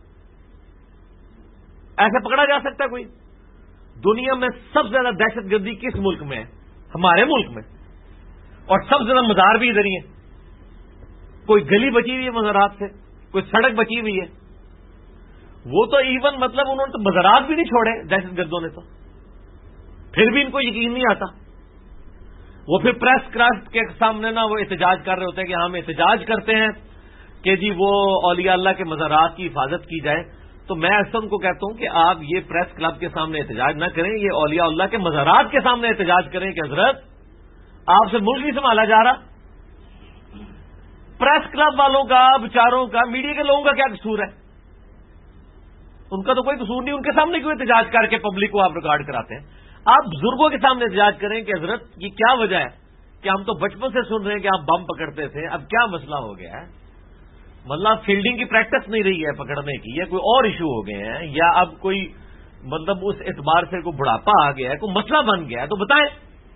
ایسے پکڑا جا سکتا ہے کوئی؟ دنیا میں سب سے زیادہ دہشت گردی کس ملک میں ہے؟ ہمارے ملک میں. اور سب سے زیادہ مزار بھی ادھر ہی ہے. کوئی گلی بچی ہوئی ہے مزارات سے، کوئی سڑک بچی ہوئی ہے. وہ تو ایون مطلب انہوں نے تو مزارات بھی نہیں چھوڑے دہشت گردوں نے، تو پھر بھی ان کو یقین نہیں آتا. وہ پھر پریس کرافٹ کے سامنے نا وہ احتجاج کر رہے ہوتے ہیں کہ ہم احتجاج کرتے ہیں کہ جی وہ اولیاء اللہ کے مزارات کی حفاظت کی جائے. تو میں اکثر ان کو کہتا ہوں کہ آپ یہ پریس کلب کے سامنے احتجاج نہ کریں، یہ اولیاء اللہ کے مزارات کے سامنے احتجاج کریں کہ حضرت آپ سے ملک نہیں سنبھالا جا رہا۔ پریس کلب والوں کا، بچاروں کا، میڈیا کے لوگوں کا کیا قصور ہے؟ ان کا تو کوئی قصور نہیں، ان کے سامنے کیوں احتجاج کر کے پبلک کو آپ ریکارڈ کراتے ہیں؟ آپ بزرگوں کے سامنے احتجاج کریں کہ حضرت یہ کیا وجہ ہے کہ ہم تو بچپن سے سن رہے ہیں کہ آپ بم پکڑتے تھے، اب کیا مسئلہ ہو گیا ہے؟ مطلب فیلڈنگ کی پریکٹس نہیں رہی ہے پکڑنے کی، یا کوئی اور ایشو ہو گئے ہیں، یا اب کوئی مطلب اس اعتبار سے کوئی بڑھاپا آ گیا ہے، کوئی مسئلہ بن گیا ہے تو بتائیں۔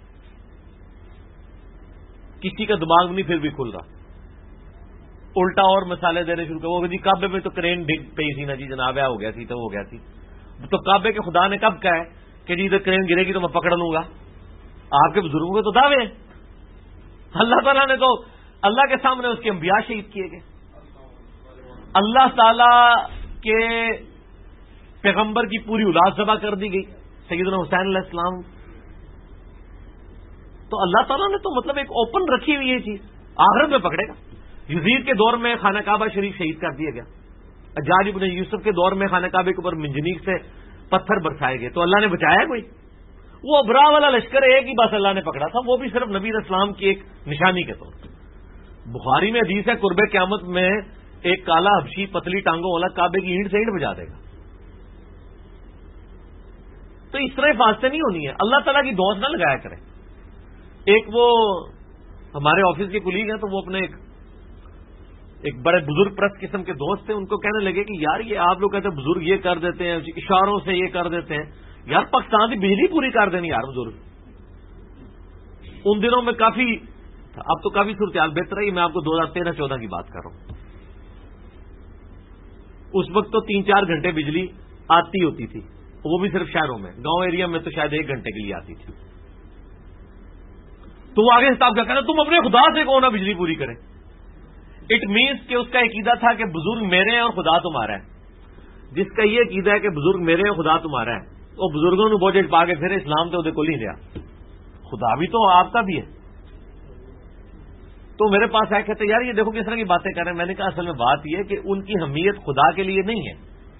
کسی کا دماغ نہیں پھر بھی کھل رہا، الٹا اور مسالے دینے شروع کر، وہ جی کعبے میں تو کرین ڈگ پئی تھی نا جی جناب، ہو گیا تھی تو ہو گیا تھی، تو کعبے کے خدا نے کب کہا ہے کہ جی ادھر کرین گرے گی تو میں پکڑ لوں گا؟ آپ کے بزرگوں کے تو دعوے ہیں، اللہ تعالیٰ نے تو اللہ کے سامنے اس کے انبیاء شہید کیے گئے، اللہ تعالی کے پیغمبر کی پوری اولاد ذبح کر دی گئی، سیدنا حسین علیہ السلام۔ تو اللہ تعالیٰ نے تو مطلب ایک اوپن رکھی ہوئی یہ چیز، آخرت میں پکڑے گا۔ یزید کے دور میں خانہ کعبہ شریف شہید کر دیا گیا، حجاج ابن یوسف کے دور میں خانہ کعبے کے اوپر منجنیق سے پتھر برسائے گئے، تو اللہ نے بچایا کوئی؟ وہ ابرا والا لشکر ایک ہی بس اللہ نے پکڑا تھا، وہ بھی صرف نبی علیہ السلام کی ایک نشانی کے طور پر۔ بخاری میں حدیث ہے قرب قیامت میں ایک کالا حبشی پتلی ٹانگوں والا کعبے کی اینٹ سے اینٹ بجا دے گا۔ تو اس طرح فاستے نہیں ہونی ہے، اللہ تعالیٰ کی دوست نہ لگایا کریں۔ ایک وہ ہمارے آفس کے کلیگ ہیں، تو وہ اپنے ایک بڑے بزرگ پرست قسم کے دوست تھے، ان کو کہنے لگے کہ یار یہ آپ لوگ کہتے ہیں بزرگ یہ کر دیتے ہیں، اشاروں سے یہ کر دیتے ہیں، یار پاکستان کی بجلی پوری کر دینی یار بزرگ۔ ان دنوں میں کافی، اب تو کافی صورتحال بہتر ہے، میں آپ کو 2013-14 کی بات کر رہا ہوں۔ اس وقت تو 3-4 گھنٹے بجلی آتی ہوتی تھی، وہ بھی صرف شہروں میں، گاؤں ایریا میں تو شاید 1 گھنٹے کے لیے آتی تھی۔ تو وہ آگے حساب کیا کہنا، تم اپنے خدا سے کہو نا بجلی پوری کرے۔ اٹ مینس کہ اس کا عقیدہ تھا کہ بزرگ میرے ہیں اور خدا تمہارا ہے۔ جس کا یہ عقیدہ ہے کہ بزرگ میرے ہیں خدا تمہارا ہے، وہ بزرگوں نے بوجھ پا کے پھر اسلام تو کو نہیں لیا، خدا بھی تو آپ کا بھی ہے۔ تو میرے پاس آئے کہتے یار یہ دیکھو کس طرح کی باتیں کر رہے ہیں۔ میں نے کہا اصل میں بات یہ کہ ان کی حمیت خدا کے لیے نہیں ہے،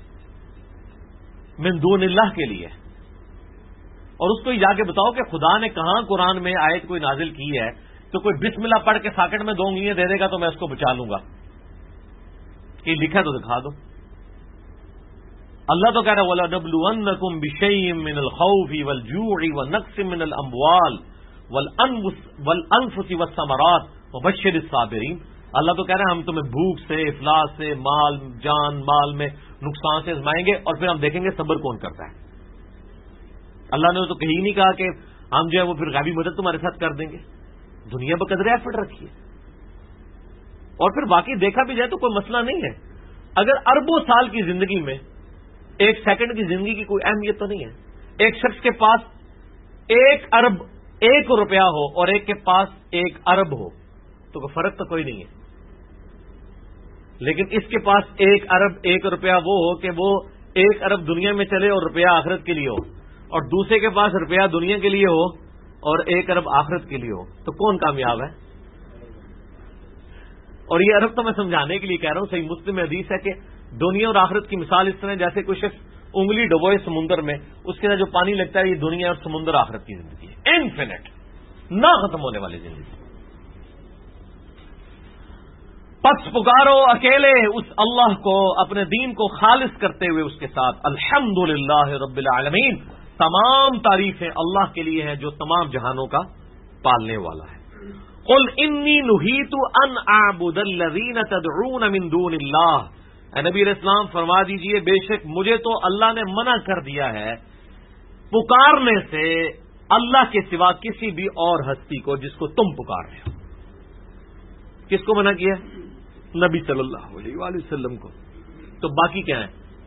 من دون اللہ کے لیے، اور اس کو جا کے بتاؤ کہ خدا نے کہاں قرآن میں آیت کوئی نازل کی ہے تو کوئی بسم اللہ پڑھ کے ساکٹ میں 2 انگلیاں دے دے گا تو میں اس کو بچا لوں گا، کہ لکھا تو دکھا دو۔ اللہ تو کہہ رہا ہے وَلَنَبْلُوَنَّكُمْ بِشَيْءٍ مِّنَ الْخَوْفِ وَالْجُوعِ وَنَقْصٍ مِّنَ الْأَمْوَالِ وَالْأَنفُسِ وَالثَّمَرَاتِ وَبَشِّرِ الصَّابِرِينَ۔ اللہ تو کہہ رہے ہیں ہم تمہیں بھوک سے، افلاس سے، مال جان مال میں نقصان سے آزمائیں گے، اور پھر ہم دیکھیں گے صبر کون کرتا ہے۔ اللہ نے تو کہیں نہیں کہا کہ ہم جو ہے وہ پھر غیبی مدد تمہارے ساتھ کر دیں گے، دنیا بقدر ایفرٹ رکھیے۔ اور پھر باقی دیکھا بھی جائے تو کوئی مسئلہ نہیں ہے، اگر اربوں سال کی زندگی میں 1 سیکنڈ کی زندگی کی کوئی اہمیت تو نہیں ہے۔ ایک شخص کے پاس 1 ارب 1 روپیہ ہو اور ایک کے پاس 1 ارب ہو تو کوئی فرق تو کوئی نہیں ہے، لیکن اس کے پاس 1 ارب 1 روپیہ وہ ہو کہ وہ 1 ارب دنیا میں چلے اور روپیہ آخرت کے لیے ہو، اور دوسرے کے پاس روپیہ دنیا کے لیے ہو اور 1 ارب آخرت کے لیے ہو، تو کون کامیاب ہے؟ اور یہ ارب تو میں سمجھانے کے لیے کہہ رہا ہوں، صحیح مسلم میں حدیث ہے کہ دنیا اور آخرت کی مثال اس طرح جیسے کوئی شخص انگلی ڈبوئے سمندر میں، اس کے اندر جو پانی لگتا ہے یہ دنیا اور سمندر آخرت کی زندگی ہے، انفینٹ، نہ ختم ہونے والی زندگی۔ پس پکارو اکیلے اس اللہ کو، اپنے دین کو خالص کرتے ہوئے اس کے ساتھ، الحمدللہ رب العالمین، تمام تعریفیں اللہ کے لیے ہیں جو تمام جہانوں کا پالنے والا ہے۔ قل انی نہیت ان اعبد الذین تدعون من دون اللہ، اے نبی علیہ السلام فرما دیجئے بے شک مجھے تو اللہ نے منع کر دیا ہے پکارنے سے اللہ کے سوا کسی بھی اور ہستی کو جس کو تم پکار رہے ہو۔ کس کو منع کیا؟ نبی صلی اللہ علیہ وآلہ وسلم کو۔ تو باقی کیا ہے؟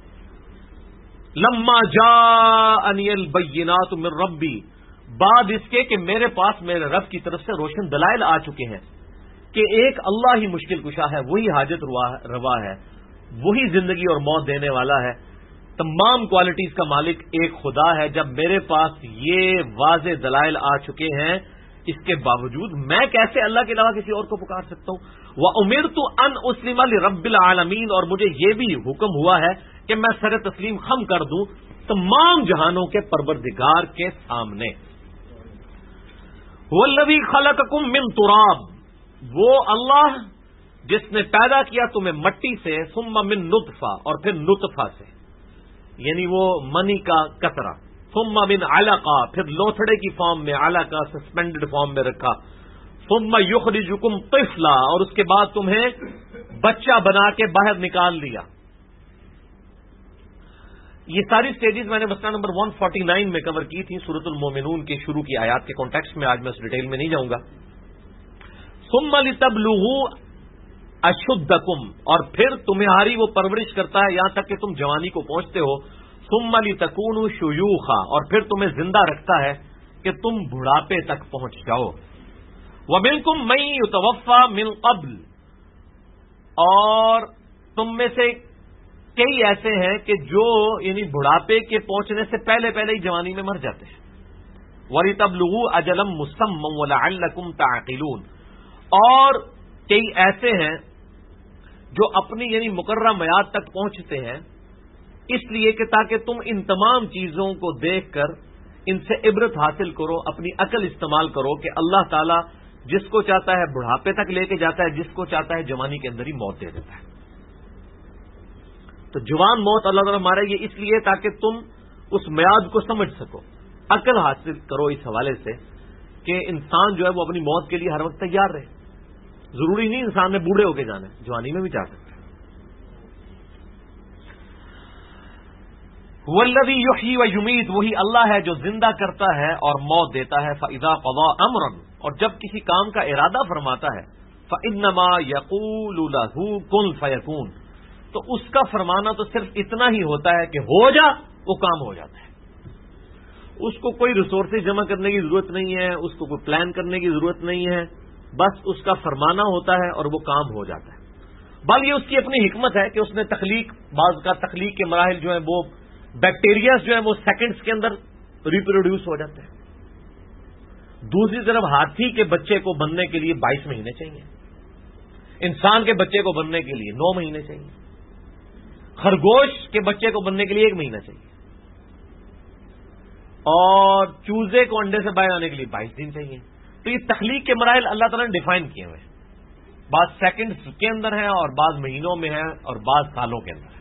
لما جاءنی البینات من ربی، بعد اس کے کہ میرے پاس میرے رب کی طرف سے روشن دلائل آ چکے ہیں کہ ایک اللہ ہی مشکل کشا ہے، وہی حاجت روا ہے، وہی زندگی اور موت دینے والا ہے، تمام کوالٹیز کا مالک ایک خدا ہے۔ جب میرے پاس یہ واضح دلائل آ چکے ہیں، اس کے باوجود میں کیسے اللہ کے علاوہ کسی اور کو پکار سکتا ہوں؟ وَأُمِرْتُ أَنْ أُسْلِمَ لِرَبِّ الْعَالَمِينَ، اور مجھے یہ بھی حکم ہوا ہے کہ میں سر تسلیم خم کر دوں تمام جہانوں کے پروردگار کے سامنے. والذی خلقکم من تراب، وہ اللہ جس نے پیدا کیا تمہیں مٹی سے، ثم من نطفہ، اور پھر نطفہ سے یعنی وہ منی کا قطرہ، ثم من علقہ، پھر لوتھڑے کی فارم میں، علقہ سسپینڈڈ فارم میں رکھا، ثم یخرجکم طفلا، اور اس کے بعد تمہیں بچہ بنا کے باہر نکال لیا. یہ ساری سٹیجز میں نے مسئلہ نمبر 149 میں کور کی تھی سورۃ المومنون کے شروع کی آیات کے کانٹیکسٹ میں. آج میں اس ڈیٹیل میں نہیں جاؤں گا. ثم لتبلغوا اشدکم، اور پھر تمہاری وہ پرورش کرتا ہے یہاں تک کہ تم جوانی کو پہنچتے ہو. ثم لتکونوا شیوخا، اور پھر تمہیں زندہ رکھتا ہے کہ تم بڑھاپے تک پہنچ جاؤ. ومنکم من یتوفی من قبل، اور تم میں سے کئی ایسے ہیں کہ جو یعنی بڑھاپے کے پہنچنے سے پہلے ہی جوانی میں مر جاتے ہیں. وَلِتَبْلُغُوا أَجَلًا مُّسَمًّى وَلَعَلَّكُمْ تَعْقِلُونَ، اور کئی ایسے ہیں جو اپنی یعنی مقررہ میعاد تک پہنچتے ہیں اس لیے کہ تاکہ تم ان تمام چیزوں کو دیکھ کر ان سے عبرت حاصل کرو، اپنی عقل استعمال کرو کہ اللہ تعالیٰ جس کو چاہتا ہے بڑھاپے تک لے کے جاتا ہے، جس کو چاہتا ہے جوانی کے اندر ہی موت دے دیتا ہے. تو جوان موت اللہ تعالیٰ مارے یہ اس لیے تاکہ تم اس میعاد کو سمجھ سکو، عقل حاصل کرو اس حوالے سے کہ انسان جو ہے وہ اپنی موت کے لیے ہر وقت تیار رہے. ضروری نہیں انسان نے بوڑھے ہو کے جانا ہے، جوانی میں بھی جا سکتا ہے. والذی یحیی و یمیت، وہی اللہ ہے جو زندہ کرتا ہے اور موت دیتا ہے. فاذا قضى امرا، اور جب کسی کام کا ارادہ فرماتا ہے، فانما یقول له کن فیکون، تو اس کا فرمانا تو صرف اتنا ہی ہوتا ہے کہ ہو جا، وہ کام ہو جاتا ہے. اس کو کوئی ریسورسز جمع کرنے کی ضرورت نہیں ہے، اس کو کوئی پلان کرنے کی ضرورت نہیں ہے، بس اس کا فرمانا ہوتا ہے اور وہ کام ہو جاتا ہے. بل یہ اس کی اپنی حکمت ہے کہ اس نے بعض کا تخلیق کے مراحل جو ہیں وہ بیکٹیریاز جو ہیں وہ سیکنڈز کے اندر ریپروڈیوس ہو جاتے ہیں. دوسری طرف ہاتھی کے بچے کو بننے کے لیے 22 مہینے چاہیے، انسان کے بچے کو بننے کے لیے 9 مہینے چاہیے، خرگوش کے بچے کو بننے کے لیے 1 مہینہ چاہیے، اور چوزے کو انڈے سے باہر آنے کے لیے 22 دن چاہیے. تو یہ تخلیق کے مراحل اللہ تعالیٰ نے ڈیفائن کیے ہوئے ہیں. بعض سیکنڈز کے اندر ہیں اور بعض مہینوں میں ہیں اور بعض سالوں کے اندر ہیں.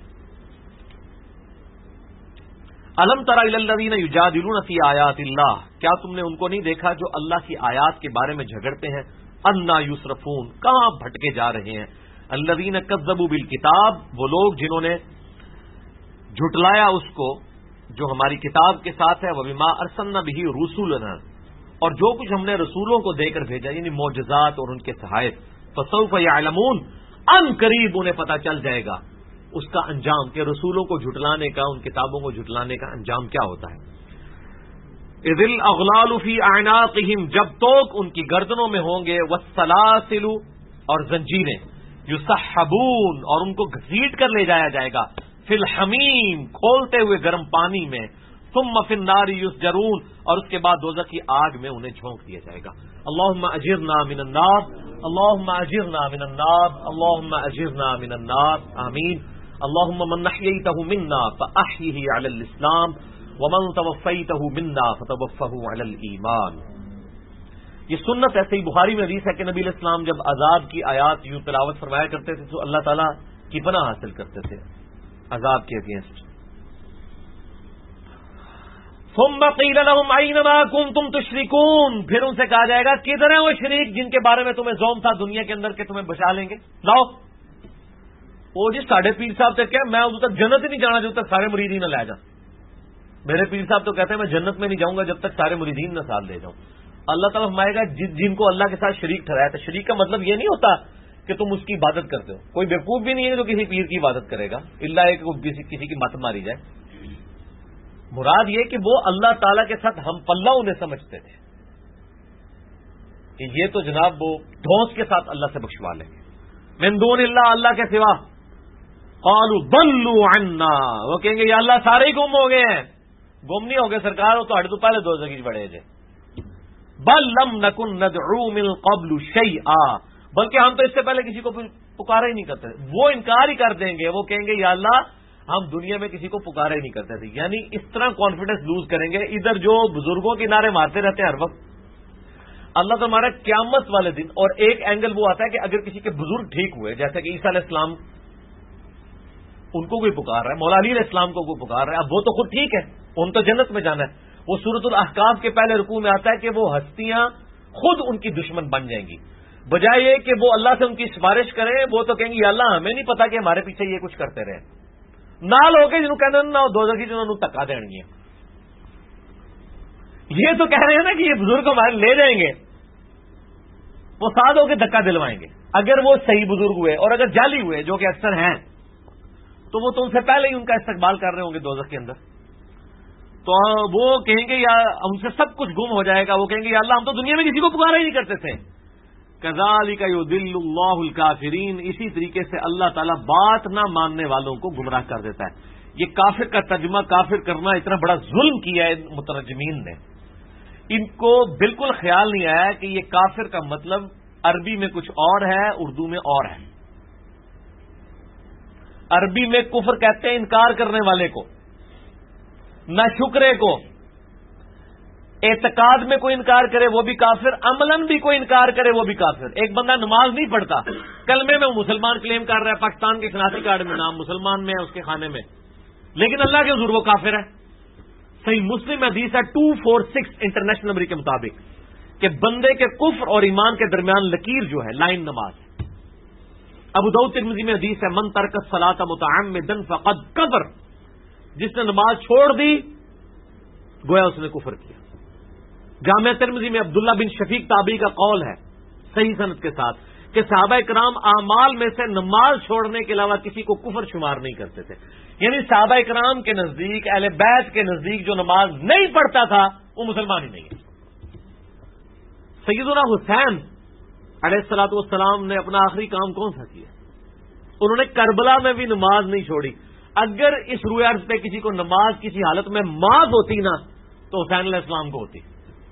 الم تر الی الذین یجادلون فی آیات اللہ، کیا تم نے ان کو نہیں دیکھا جو اللہ کی آیات کے بارے میں جھگڑتے ہیں؟ انا یصرفون، کہاں بھٹکے جا رہے ہیں. الذین کذبوا بالکتاب، وہ لوگ جنہوں نے جھٹلایا اس کو جو ہماری کتاب کے ساتھ ہے. وبما ارسلنا به رسولنا، اور جو کچھ ہم نے رسولوں کو دے کر بھیجا یعنی معجزات اور ان کے تحائف. فسوف یعلمون، ان قریب انہیں پتہ چل جائے گا اس کا انجام کہ رسولوں کو جھٹلانے کا، ان کتابوں کو جھٹلانے کا انجام کیا ہوتا ہے. اذ الاغلال فی اعناقہم، جب توک ان کی گردنوں میں ہوں گے، والسلاسل، اور زنجیریں، یسحبون، اور ان کو گھسیٹ کر لے جایا جائے گا، فی الحمیم، کھولتے ہوئے گرم پانی میں، ثم فی النار یسجرون، اور اس کے بعد دوزخ کی آگ میں انہیں جھونک دیا جائے گا. اللہم اجرنا من النار، اللہم اجرنا من النار، اللہم اجرنا من النار، آمین. اللہم من احییتہ منا فاحیہ علی الاسلام ومن توفیتہ منا فتوفہ علی الایمان. یہ سنت ہے، صحیح بخاری میں حدیث ہے کہ نبی علیہ السلام جب عذاب کی آیات یوں تلاوت فرمایا کرتے تھے تو اللہ تعالیٰ کی پناہ حاصل کرتے تھے عذاب کے اگینسٹ. ثم قیل لهم این ما کنتم تشرکون، پھر ان سے کہا جائے گا کدھر ہیں وہ شریک جن کے بارے میں تمہیں زوم تھا دنیا کے اندر کہ تمہیں بچا لیں گے. لاؤ. وہ جی ساڑھے پیر صاحب سے کیا میں ادھر تک جنت ہی نہیں جانا جب تک سارے مریدین نہ لے جاؤں. میرے پیر صاحب تو کہتے ہیں میں جنت میں نہیں جاؤں گا جب تک سارے مریدین نہ ساتھ لے جاؤں. اللہ تعالیٰ فرمائے گا جن کو اللہ کے ساتھ شریک ٹھہرایا تھا. شریک کا مطلب یہ نہیں ہوتا کہ تم اس کی عبادت کرتے ہو. کوئی بیوقوف بھی نہیں ہے جو کسی پیر کی عبادت کرے گا الا ہے کہ کسی کی مت ماری جائے. مراد یہ کہ وہ اللہ تعالیٰ کے ساتھ ہم پلہ انہیں سمجھتے تھے کہ یہ تو جناب وہ دھونس کے ساتھ اللہ سے بخشوا لیں گے. من دون اللہ، اللہ کے سوا. قالوا ضلوا عنا، وہ کہیں گے یا اللہ سارے ہی گم ہو گئے ہیں. گم نہیں ہو گئے سرکار، وہ تو ہٹ تو پہلے دو جگہ بڑے تھے. بل لم نکن ندعو من قبل شیئا، بلکہ ہم تو اس سے پہلے کسی کو پکارا ہی نہیں کرتے. وہ انکار ہی کر دیں گے، وہ کہیں گے یا اللہ ہم دنیا میں کسی کو پکارا ہی نہیں کرتے تھے. یعنی اس طرح کانفیڈنس لوز کریں گے. ادھر جو بزرگوں کے نعرے مارتے رہتے ہیں ہر وقت, اللہ تمہارا قیامت والے دن. اور ایک اینگل وہ آتا ہے کہ اگر کسی کے بزرگ ٹھیک ہوئے, جیسے کہ عیسیٰ علیہ السلام, ان کو کوئی پکار رہا ہے, مولا علی علیہ السلام کو کوئی پکار رہا ہے, اب وہ تو خود ٹھیک ہے, ان تو جنت میں جانا ہے. وہ سورۃ الاحقاف کے پہلے رکوع میں آتا ہے کہ وہ ہستیاں خود ان کی دشمن بن جائیں گی, بجائے یہ کہ وہ اللہ سے ان کی سفارش کریں. وہ تو کہیں گے یا اللہ ہمیں نہیں پتا کہ ہمارے پیچھے یہ کچھ کرتے رہے, نال ہو کے جنہوں کہتے ہیں نہ دوزخ کی جنہوں تکا دیں گے. یہ تو کہہ رہے ہیں نا کہ یہ بزرگ ہمارے لے جائیں گے, وہ ساتھ ہو کے دھکا دلوائیں گے. اگر وہ صحیح بزرگ ہوئے اور اگر جعلی ہوئے, جو کہ اکثر ہیں, تو وہ تم سے پہلے ہی ان کا استقبال کر رہے ہوں گے دوزخ کے اندر. تو وہ کہیں گے یا ہم سے سب کچھ گم ہو جائے گا. وہ کہیں گے یا اللہ ہم تو دنیا میں کسی کو پکارا ہی نہیں کرتے تھے. کذالک یضل اللہ الکافرین, اسی طریقے سے اللہ تعالیٰ بات نہ ماننے والوں کو گمراہ کر دیتا ہے. یہ کافر کا ترجمہ, کافر کرنا اتنا بڑا ظلم کیا ہے مترجمین نے. ان کو بالکل خیال نہیں آیا کہ یہ کافر کا مطلب عربی میں کچھ اور ہے, اردو میں اور ہے. عربی میں کفر کہتے ہیں انکار کرنے والے کو, نہ شکرے کو. اعتقاد میں کوئی انکار کرے وہ بھی کافر, عملاً بھی کوئی انکار کرے وہ بھی کافر. ایک بندہ نماز نہیں پڑھتا, کلمے میں وہ مسلمان کلیم کر رہا ہے, پاکستان کے شناختی کارڈ میں نام مسلمان میں ہے اس کے کھانے میں, لیکن اللہ کے حضور وہ کافر ہے. صحیح مسلم حدیث ہے 246 انٹرنیشنل نمبر کے مطابق کہ بندے کے کفر اور ایمان کے درمیان لکیر جو ہے لائن نماز ہے. ابو داؤد ترمذی میں حدیث ہے من ترک الصلاۃ متعمدا فقد کفر, جس نے نماز چھوڑ دی گویا اس نے کفر کیا. جامعہ ترمذی میں عبداللہ بن شفیق تابعی کا قول ہے صحیح سند کے ساتھ کہ صحابہ کرام اعمال میں سے نماز چھوڑنے کے علاوہ کسی کو کفر شمار نہیں کرتے تھے. یعنی صحابہ کرام کے نزدیک, اہل بیت کے نزدیک جو نماز نہیں پڑھتا تھا وہ مسلمان ہی نہیں ہے. سیدنا حسین علیہ الصلوۃ والسلام نے اپنا آخری کام کون سا کیا؟ انہوں نے کربلا میں بھی نماز نہیں چھوڑی. اگر اس روئے عرض پہ کسی کو نماز کسی حالت میں معاف ہوتی نا تو حسین علیہ السلام کو ہوتی.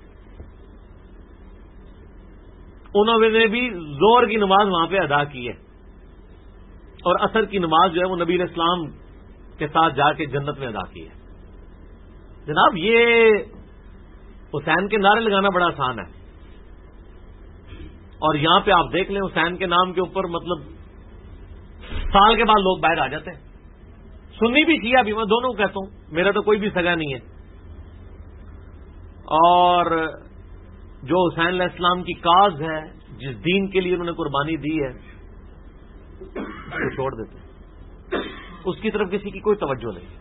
انہوں نے بھی زور کی نماز وہاں پہ ادا کی ہے, اور عصر کی نماز جو ہے وہ نبی علیہ السلام کے ساتھ جا کے جنت میں ادا کی ہے. جناب یہ حسین کے نعرے لگانا بڑا آسان ہے, اور یہاں پہ آپ دیکھ لیں حسین کے نام کے اوپر مطلب سال کے بعد لوگ باہر آ جاتے ہیں. سنی بھی شیعہ بھی, میں دونوں کہتا ہوں, میرا تو کوئی بھی سگا نہیں ہے. اور جو حسین علیہ السلام کی کاز ہے, جس دین کے لیے انہوں نے قربانی دی ہے, اس کو چھوڑ دیتے ہیں, اس کی طرف کسی کی کوئی توجہ نہیں.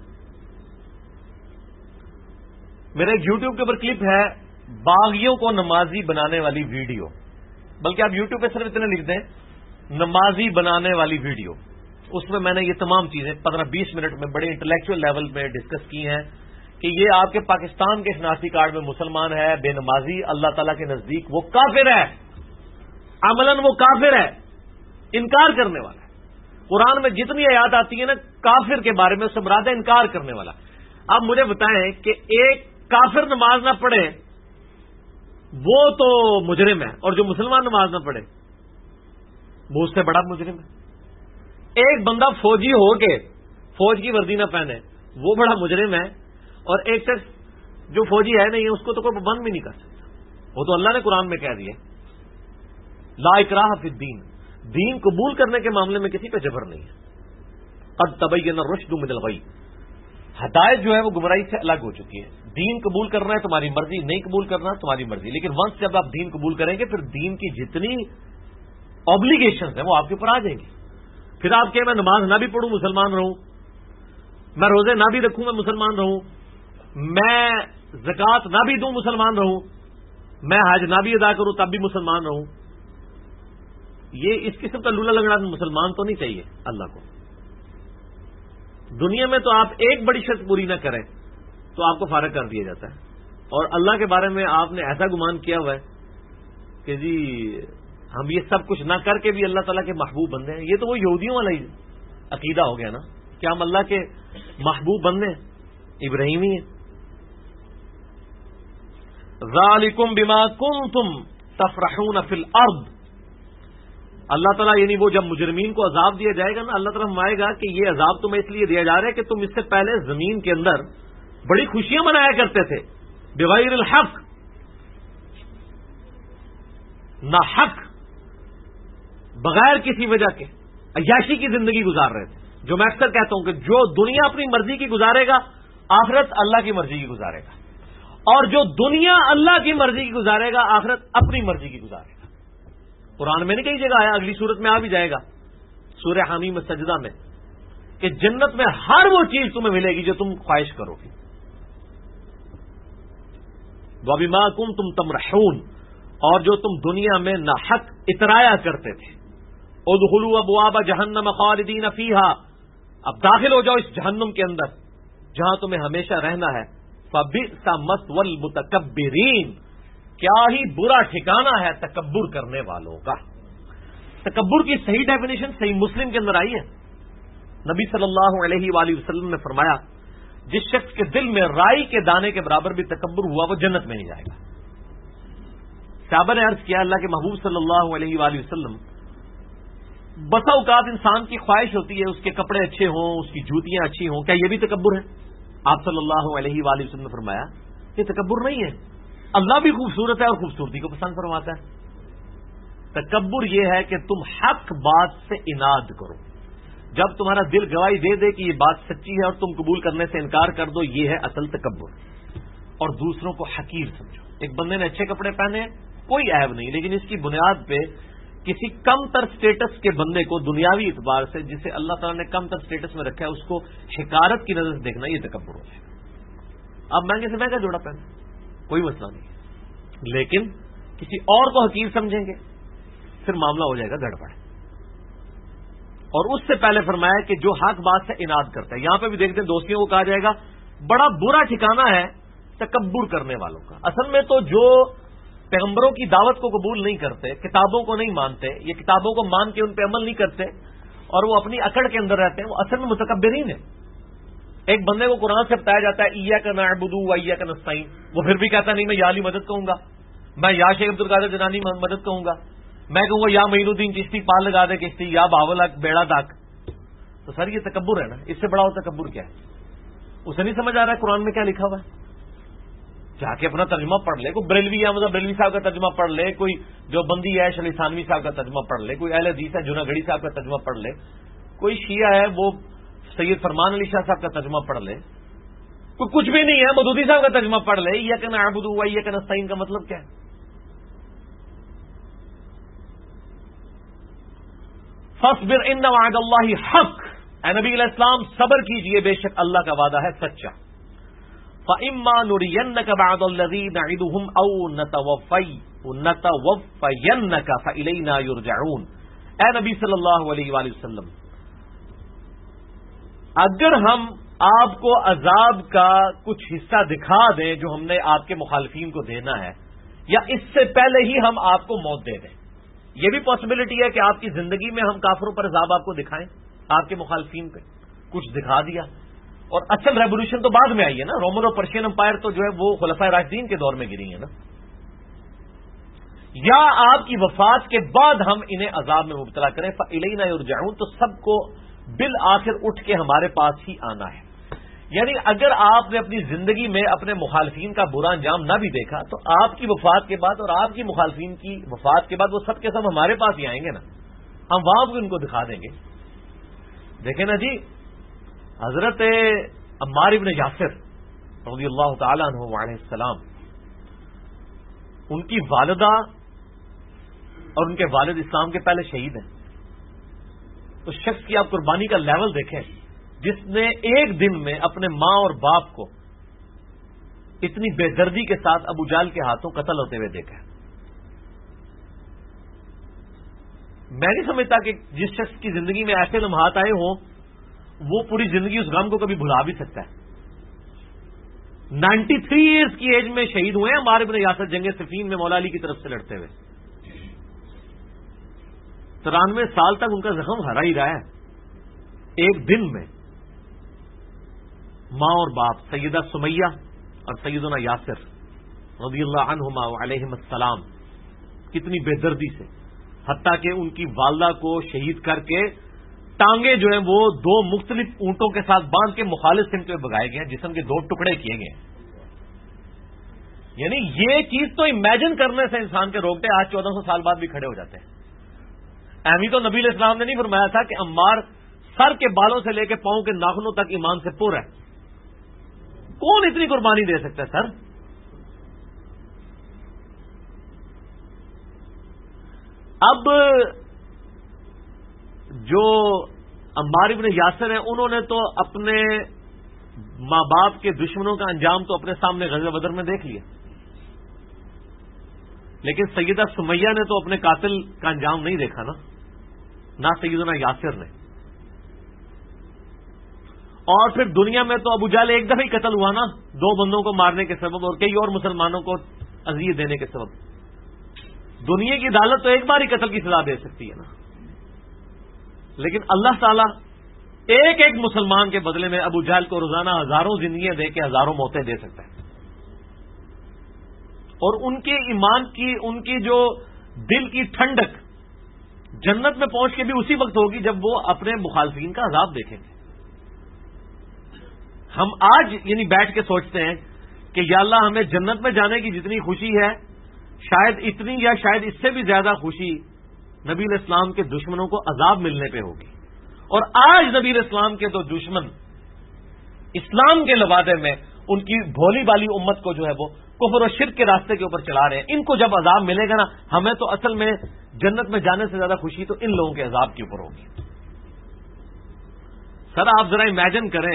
میرا ایک یوٹیوب کے اوپر کلپ ہے باغیوں کو نمازی بنانے والی ویڈیو, بلکہ آپ یوٹیوب پہ صرف اتنے لکھ دیں نمازی بنانے والی ویڈیو. اس میں نے یہ تمام چیزیں 15-20 منٹ میں بڑے انٹلیکچوئل لیول میں ڈسکس کی ہیں کہ یہ آپ کے پاکستان کے شناختی کارڈ میں مسلمان ہے, بے نمازی, اللہ تعالیٰ کے نزدیک وہ کافر ہے, عملاً وہ کافر ہے, انکار کرنے والا ہے. قرآن میں جتنی آیات آتی ہیں نا کافر کے بارے میں, اس سے مراد ہے انکار کرنے والا. آپ مجھے بتائیں کہ ایک کافر نماز نہ پڑھے وہ تو مجرم ہے, اور جو مسلمان نماز نہ پڑھے وہ اس سے بڑا مجرم ہے. ایک بندہ فوجی ہو کے فوج کی وردی نہ پہنے وہ بڑا مجرم ہے, اور ایک شخص جو فوجی ہے نہیں اس کو تو کوئی پابند بھی نہیں کر سکتا. وہ تو اللہ نے قرآن میں کہہ دیا لا اکراہ فی الدین, دین قبول کرنے کے معاملے میں کسی پہ جبر نہیں ہے. قد تبین الرشد من الغی, ہدایت جو ہے وہ گمراہی سے الگ ہو چکی ہے. دین قبول کرنا ہے تمہاری مرضی, نہیں قبول کرنا تمہاری مرضی, لیکن ونس جب آپ دین قبول کریں گے پھر دین کی جتنی آبلیگیشنز ہیں وہ آپ کے اوپر آ جائیں گی. پھر آپ کہ میں نماز نہ بھی پڑھوں مسلمان رہوں, میں روزے نہ بھی رکھوں میں مسلمان رہوں, میں زکوٰۃ نہ بھی دوں مسلمان رہوں, میں حج نہ بھی ادا کروں تب بھی مسلمان رہوں. یہ اس قسم کا لولا لنگڑا مسلمان تو نہیں چاہیے اللہ کو. دنیا میں تو آپ ایک بڑی شرط پوری نہ کریں تو آپ کو فارغ کر دیا جاتا ہے, اور اللہ کے بارے میں آپ نے ایسا گمان کیا ہوا ہے کہ جی ہم یہ سب کچھ نہ کر کے بھی اللہ تعالیٰ کے محبوب بندے ہیں. یہ تو وہ یہودیوں والا ہی عقیدہ ہو گیا نا کہ ہم اللہ کے محبوب بندے ہیں, ابراہیمی ہیں. ذالکم بما کنتم تفرحون فی الارض, اللہ تعالیٰ یعنی وہ جب مجرمین کو عذاب دیا جائے گا نا، اللہ تعالیٰ فرمائے گا کہ یہ عذاب تمہیں اس لیے دیا جا رہا ہے کہ تم اس سے پہلے زمین کے اندر بڑی خوشیاں منایا کرتے تھے، بغیر الحق، نہ حق، بغیر کسی وجہ کے عیاشی کی زندگی گزار رہے تھے. جو میں اکثر کہتا ہوں کہ جو دنیا اپنی مرضی کی گزارے گا، آخرت اللہ کی مرضی کی گزارے گا، اور جو دنیا اللہ کی مرضی کی گزارے گا، آخرت اپنی مرضی کی گزارے گا. قرآن میں نہیں کئی جگہ آیا، اگلی صورت میں آ بھی جائے گا سورہ حمیم سجدہ میں، کہ جنت میں ہر وہ چیز تمہیں ملے گی جو تم خواہش کرو گی. وَبِمَا كُنتُمْ تَمْرَحُونَ، اور جو تم دنیا میں ناحق اترایا کرتے تھے. ادخلوا ابواب جہنم خالدین فیہا، اب داخل ہو جاؤ اس جہنم کے اندر جہاں تمہیں ہمیشہ رہنا ہے. فبئس مثوى المتکبرین، کیا ہی برا ٹھکانہ ہے تکبر کرنے والوں کا. تکبر کی صحیح ڈیفینیشن صحیح مسلم کے اندر آئی ہے. نبی صلی اللہ علیہ وآلہ وسلم نے فرمایا جس شخص کے دل میں رائی کے دانے کے برابر بھی تکبر ہوا وہ جنت میں نہیں جائے گا. صحابہ نے عرض کیا اللہ کے محبوب صلی اللہ علیہ وآلہ وسلم، بسا اوقات انسان کی خواہش ہوتی ہے اس کے کپڑے اچھے ہوں، اس کی جوتیاں اچھی ہوں، کیا یہ بھی تکبر ہے؟ آپ صلی اللہ علیہ وآلہ وسلم نے فرمایا یہ تکبر نہیں ہے، اللہ بھی خوبصورت ہے اور خوبصورتی کو پسند فرماتا ہے. تکبر یہ ہے کہ تم حق بات سے اناد کرو. جب تمہارا دل گواہی دے دے کہ یہ بات سچی ہے اور تم قبول کرنے سے انکار کر دو، یہ ہے اصل تکبر. اور دوسروں کو حقیر سمجھو. ایک بندے نے اچھے کپڑے پہنے، کوئی عیب نہیں، لیکن اس کی بنیاد پہ کسی کم تر سٹیٹس کے بندے کو دنیاوی اعتبار سے، جسے اللہ تعالیٰ نے کم تر سٹیٹس میں رکھا ہے، اس کو حقارت کی نظر سے دیکھنا، یہ تکبر ہو جائے گا. اب مہنگے سے مہنگا جوڑا پہنے، کوئی مسئلہ نہیں، لیکن کسی اور کو حقیر سمجھیں گے پھر معاملہ ہو جائے گا گڑبڑ. اور اس سے پہلے فرمایا کہ جو حق بات سے اناد کرتا ہے. یہاں پہ بھی دیکھتے ہیں دوستیوں کو کہا جائے گا بڑا برا ٹھکانہ ہے تکبر کرنے والوں کا. اصل میں تو جو پیغمبروں کی دعوت کو قبول نہیں کرتے، کتابوں کو نہیں مانتے، یہ کتابوں کو مان کے ان پہ عمل نہیں کرتے اور وہ اپنی اکڑ کے اندر رہتے ہیں، وہ اصل میں متکبرین ہیں. ایک بندے کو قرآن سے بتایا جاتا ہے ایاک نعبد و ایاک نستعین، وہ پھر بھی کہتا نہیں میں یا علی مدد کہوں گا، میں یا شیخ عبد القادر جیلانی مدد کہوں گا، میں کہوں گا یا معین الدین چشتی پال لگا دے کشتی، یا باول بیڑا داک. تو سر یہ تکبر ہے نا، اس سے بڑا وہ تکبر کیا ہے؟ اسے نہیں سمجھ آ رہا ہے قرآن میں کیا لکھا ہوا ہے؟ جا کے اپنا ترجمہ پڑھ لے. کوئی بریلوی احمد بریلوی صاحب کا ترجمہ پڑھ لے، کوئی جو بندی ہے علی ثانوی صاحب کا ترجمہ پڑھ لے، کوئی اہل حدیث ہے جناح گڑھی صاحب کا ترجمہ پڑھ لے، کوئی شیعہ ہے وہ سید فرمان علی شاہ صاحب کا ترجمہ پڑھ لے، کوئی کچھ بھی نہیں ہے مودودی صاحب کا ترجمہ پڑھ لے. ایاک نعبد و ایاک نستعین کا مطلب کیا ہے؟ فاصبر ان وعد اللہ حق، اے نبی علیہ السلام صبر کیجئے، بے شک اللہ کا وعدہ ہے سچا. فَإِمَّا نُرِيَنَّكَ بَعْضَ الَّذِي نَعِدُهُمْ أَوْ نَتَوَفَّيَنَّكَ فَإِلَيْنَا يُرْجَعُونَ. اے نبی صلی اللہ علیہ وآلہ وسلم، اگر ہم آپ کو عذاب کا کچھ حصہ دکھا دیں جو ہم نے آپ کے مخالفین کو دینا ہے، یا اس سے پہلے ہی ہم آپ کو موت دے دیں، یہ بھی پاسبلٹی ہے کہ آپ کی زندگی میں ہم کافروں پر عذاب آپ کو دکھائیں، آپ کے مخالفین پہ کچھ دکھا دیا. اور اصل ریولیوشن تو بعد میں آئی ہے نا، رومن اور پرشین امپائر تو جو ہے وہ خلفائے راشدین کے دور میں گری ہے نا. یا آپ کی وفات کے بعد ہم انہیں عذاب میں مبتلا کریں، فَإِلَيْنَا يُرْجَعُونَ، تو سب کو بالآخر اٹھ کے ہمارے پاس ہی آنا ہے. یعنی اگر آپ نے اپنی زندگی میں اپنے مخالفین کا برا انجام نہ بھی دیکھا تو آپ کی وفات کے بعد اور آپ کی مخالفین کی وفات کے بعد وہ سب کے سب ہمارے پاس ہی آئیں گے نا، ہم وہاں بھی ان کو دکھا دیں گے. دیکھیں نا جی، حضرت عمار ابن یاسر رضی اللہ تعالیٰ عنہ علیہ السلام، ان کی والدہ اور ان کے والد اسلام کے پہلے شہید ہیں. تو شخص کی آپ قربانی کا لیول دیکھیں، جس نے ایک دن میں اپنے ماں اور باپ کو اتنی بے دردی کے ساتھ ابو جہل کے ہاتھوں قتل ہوتے ہوئے دیکھا. میں نہیں سمجھتا کہ جس شخص کی زندگی میں ایسے لمحات آئے ہوں وہ پوری زندگی اس غم کو کبھی بھلا بھی سکتا ہے. 93 ایئرز کی ایج میں شہید ہوئے ہیں عمار ابن یاسر جنگ صفین میں مولا علی کی طرف سے لڑتے ہوئے. 93 سال تک ان کا زخم ہرا ہی رہا ہے. ایک دن میں ماں اور باپ سیدہ سمیہ اور سیدنا یاسر رضی اللہ عنہما وعلیہم السلام کتنی بے دردی سے حتیٰ کہ ان کی والدہ کو شہید کر کے ٹانگیں جو ہیں وہ 2 مختلف اونٹوں کے ساتھ باندھ کے مخالف سمت میں بگائے گئے ہیں، جسم کے 2 ٹکڑے کیے گئے ہیں۔ یعنی یہ چیز تو امیجن کرنے سے انسان کے روکتے، آج 1400 سال بعد بھی کھڑے ہو جاتے ہیں۔ اہمی تو نبی علیہ السلام نے نہیں فرمایا تھا کہ عمار سر کے بالوں سے لے کے پاؤں کے ناخنوں تک ایمان سے پر ہے؟ کون اتنی قربانی دے سکتا ہے سر؟ اب جو عمار ابن یاسر ہیں، انہوں نے تو اپنے ماں باپ کے دشمنوں کا انجام تو اپنے سامنے غزوہ بدر میں دیکھ لیا، لیکن سیدہ سمیہ نے تو اپنے قاتل کا انجام نہیں دیکھا نہ سیدنا یاسر نے۔ اور پھر دنیا میں تو ابو جہل ایک دفعہ ہی قتل ہوا نا، 2 بندوں کو مارنے کے سبب اور کئی اور مسلمانوں کو اذیت دینے کے سبب۔ دنیا کی عدالت تو ایک بار ہی قتل کی سزا دے سکتی ہے نا، لیکن اللہ تعالیٰ ایک ایک مسلمان کے بدلے میں ابو جہل کو روزانہ ہزاروں زندگیاں دے کے ہزاروں موتیں دے سکتا ہے۔ اور ان کے ایمان کی، ان کی جو دل کی ٹھنڈک جنت میں پہنچ کے بھی اسی وقت ہوگی جب وہ اپنے مخالفین کا عذاب دیکھیں گے۔ ہم آج یعنی بیٹھ کے سوچتے ہیں کہ یا اللہ ہمیں جنت میں جانے کی جتنی خوشی ہے، شاید اتنی یا شاید اس سے بھی زیادہ خوشی نبی علیہ السلام کے دشمنوں کو عذاب ملنے پہ ہوگی۔ اور آج نبی علیہ السلام کے تو دشمن اسلام کے لبادے میں ان کی بھولی بالی امت کو جو ہے وہ کفر و شرک کے راستے کے اوپر چلا رہے ہیں، ان کو جب عذاب ملے گا نا، ہمیں تو اصل میں جنت میں جانے سے زیادہ خوشی تو ان لوگوں کے عذاب کے اوپر ہوگی۔ سر آپ ذرا امیجن کریں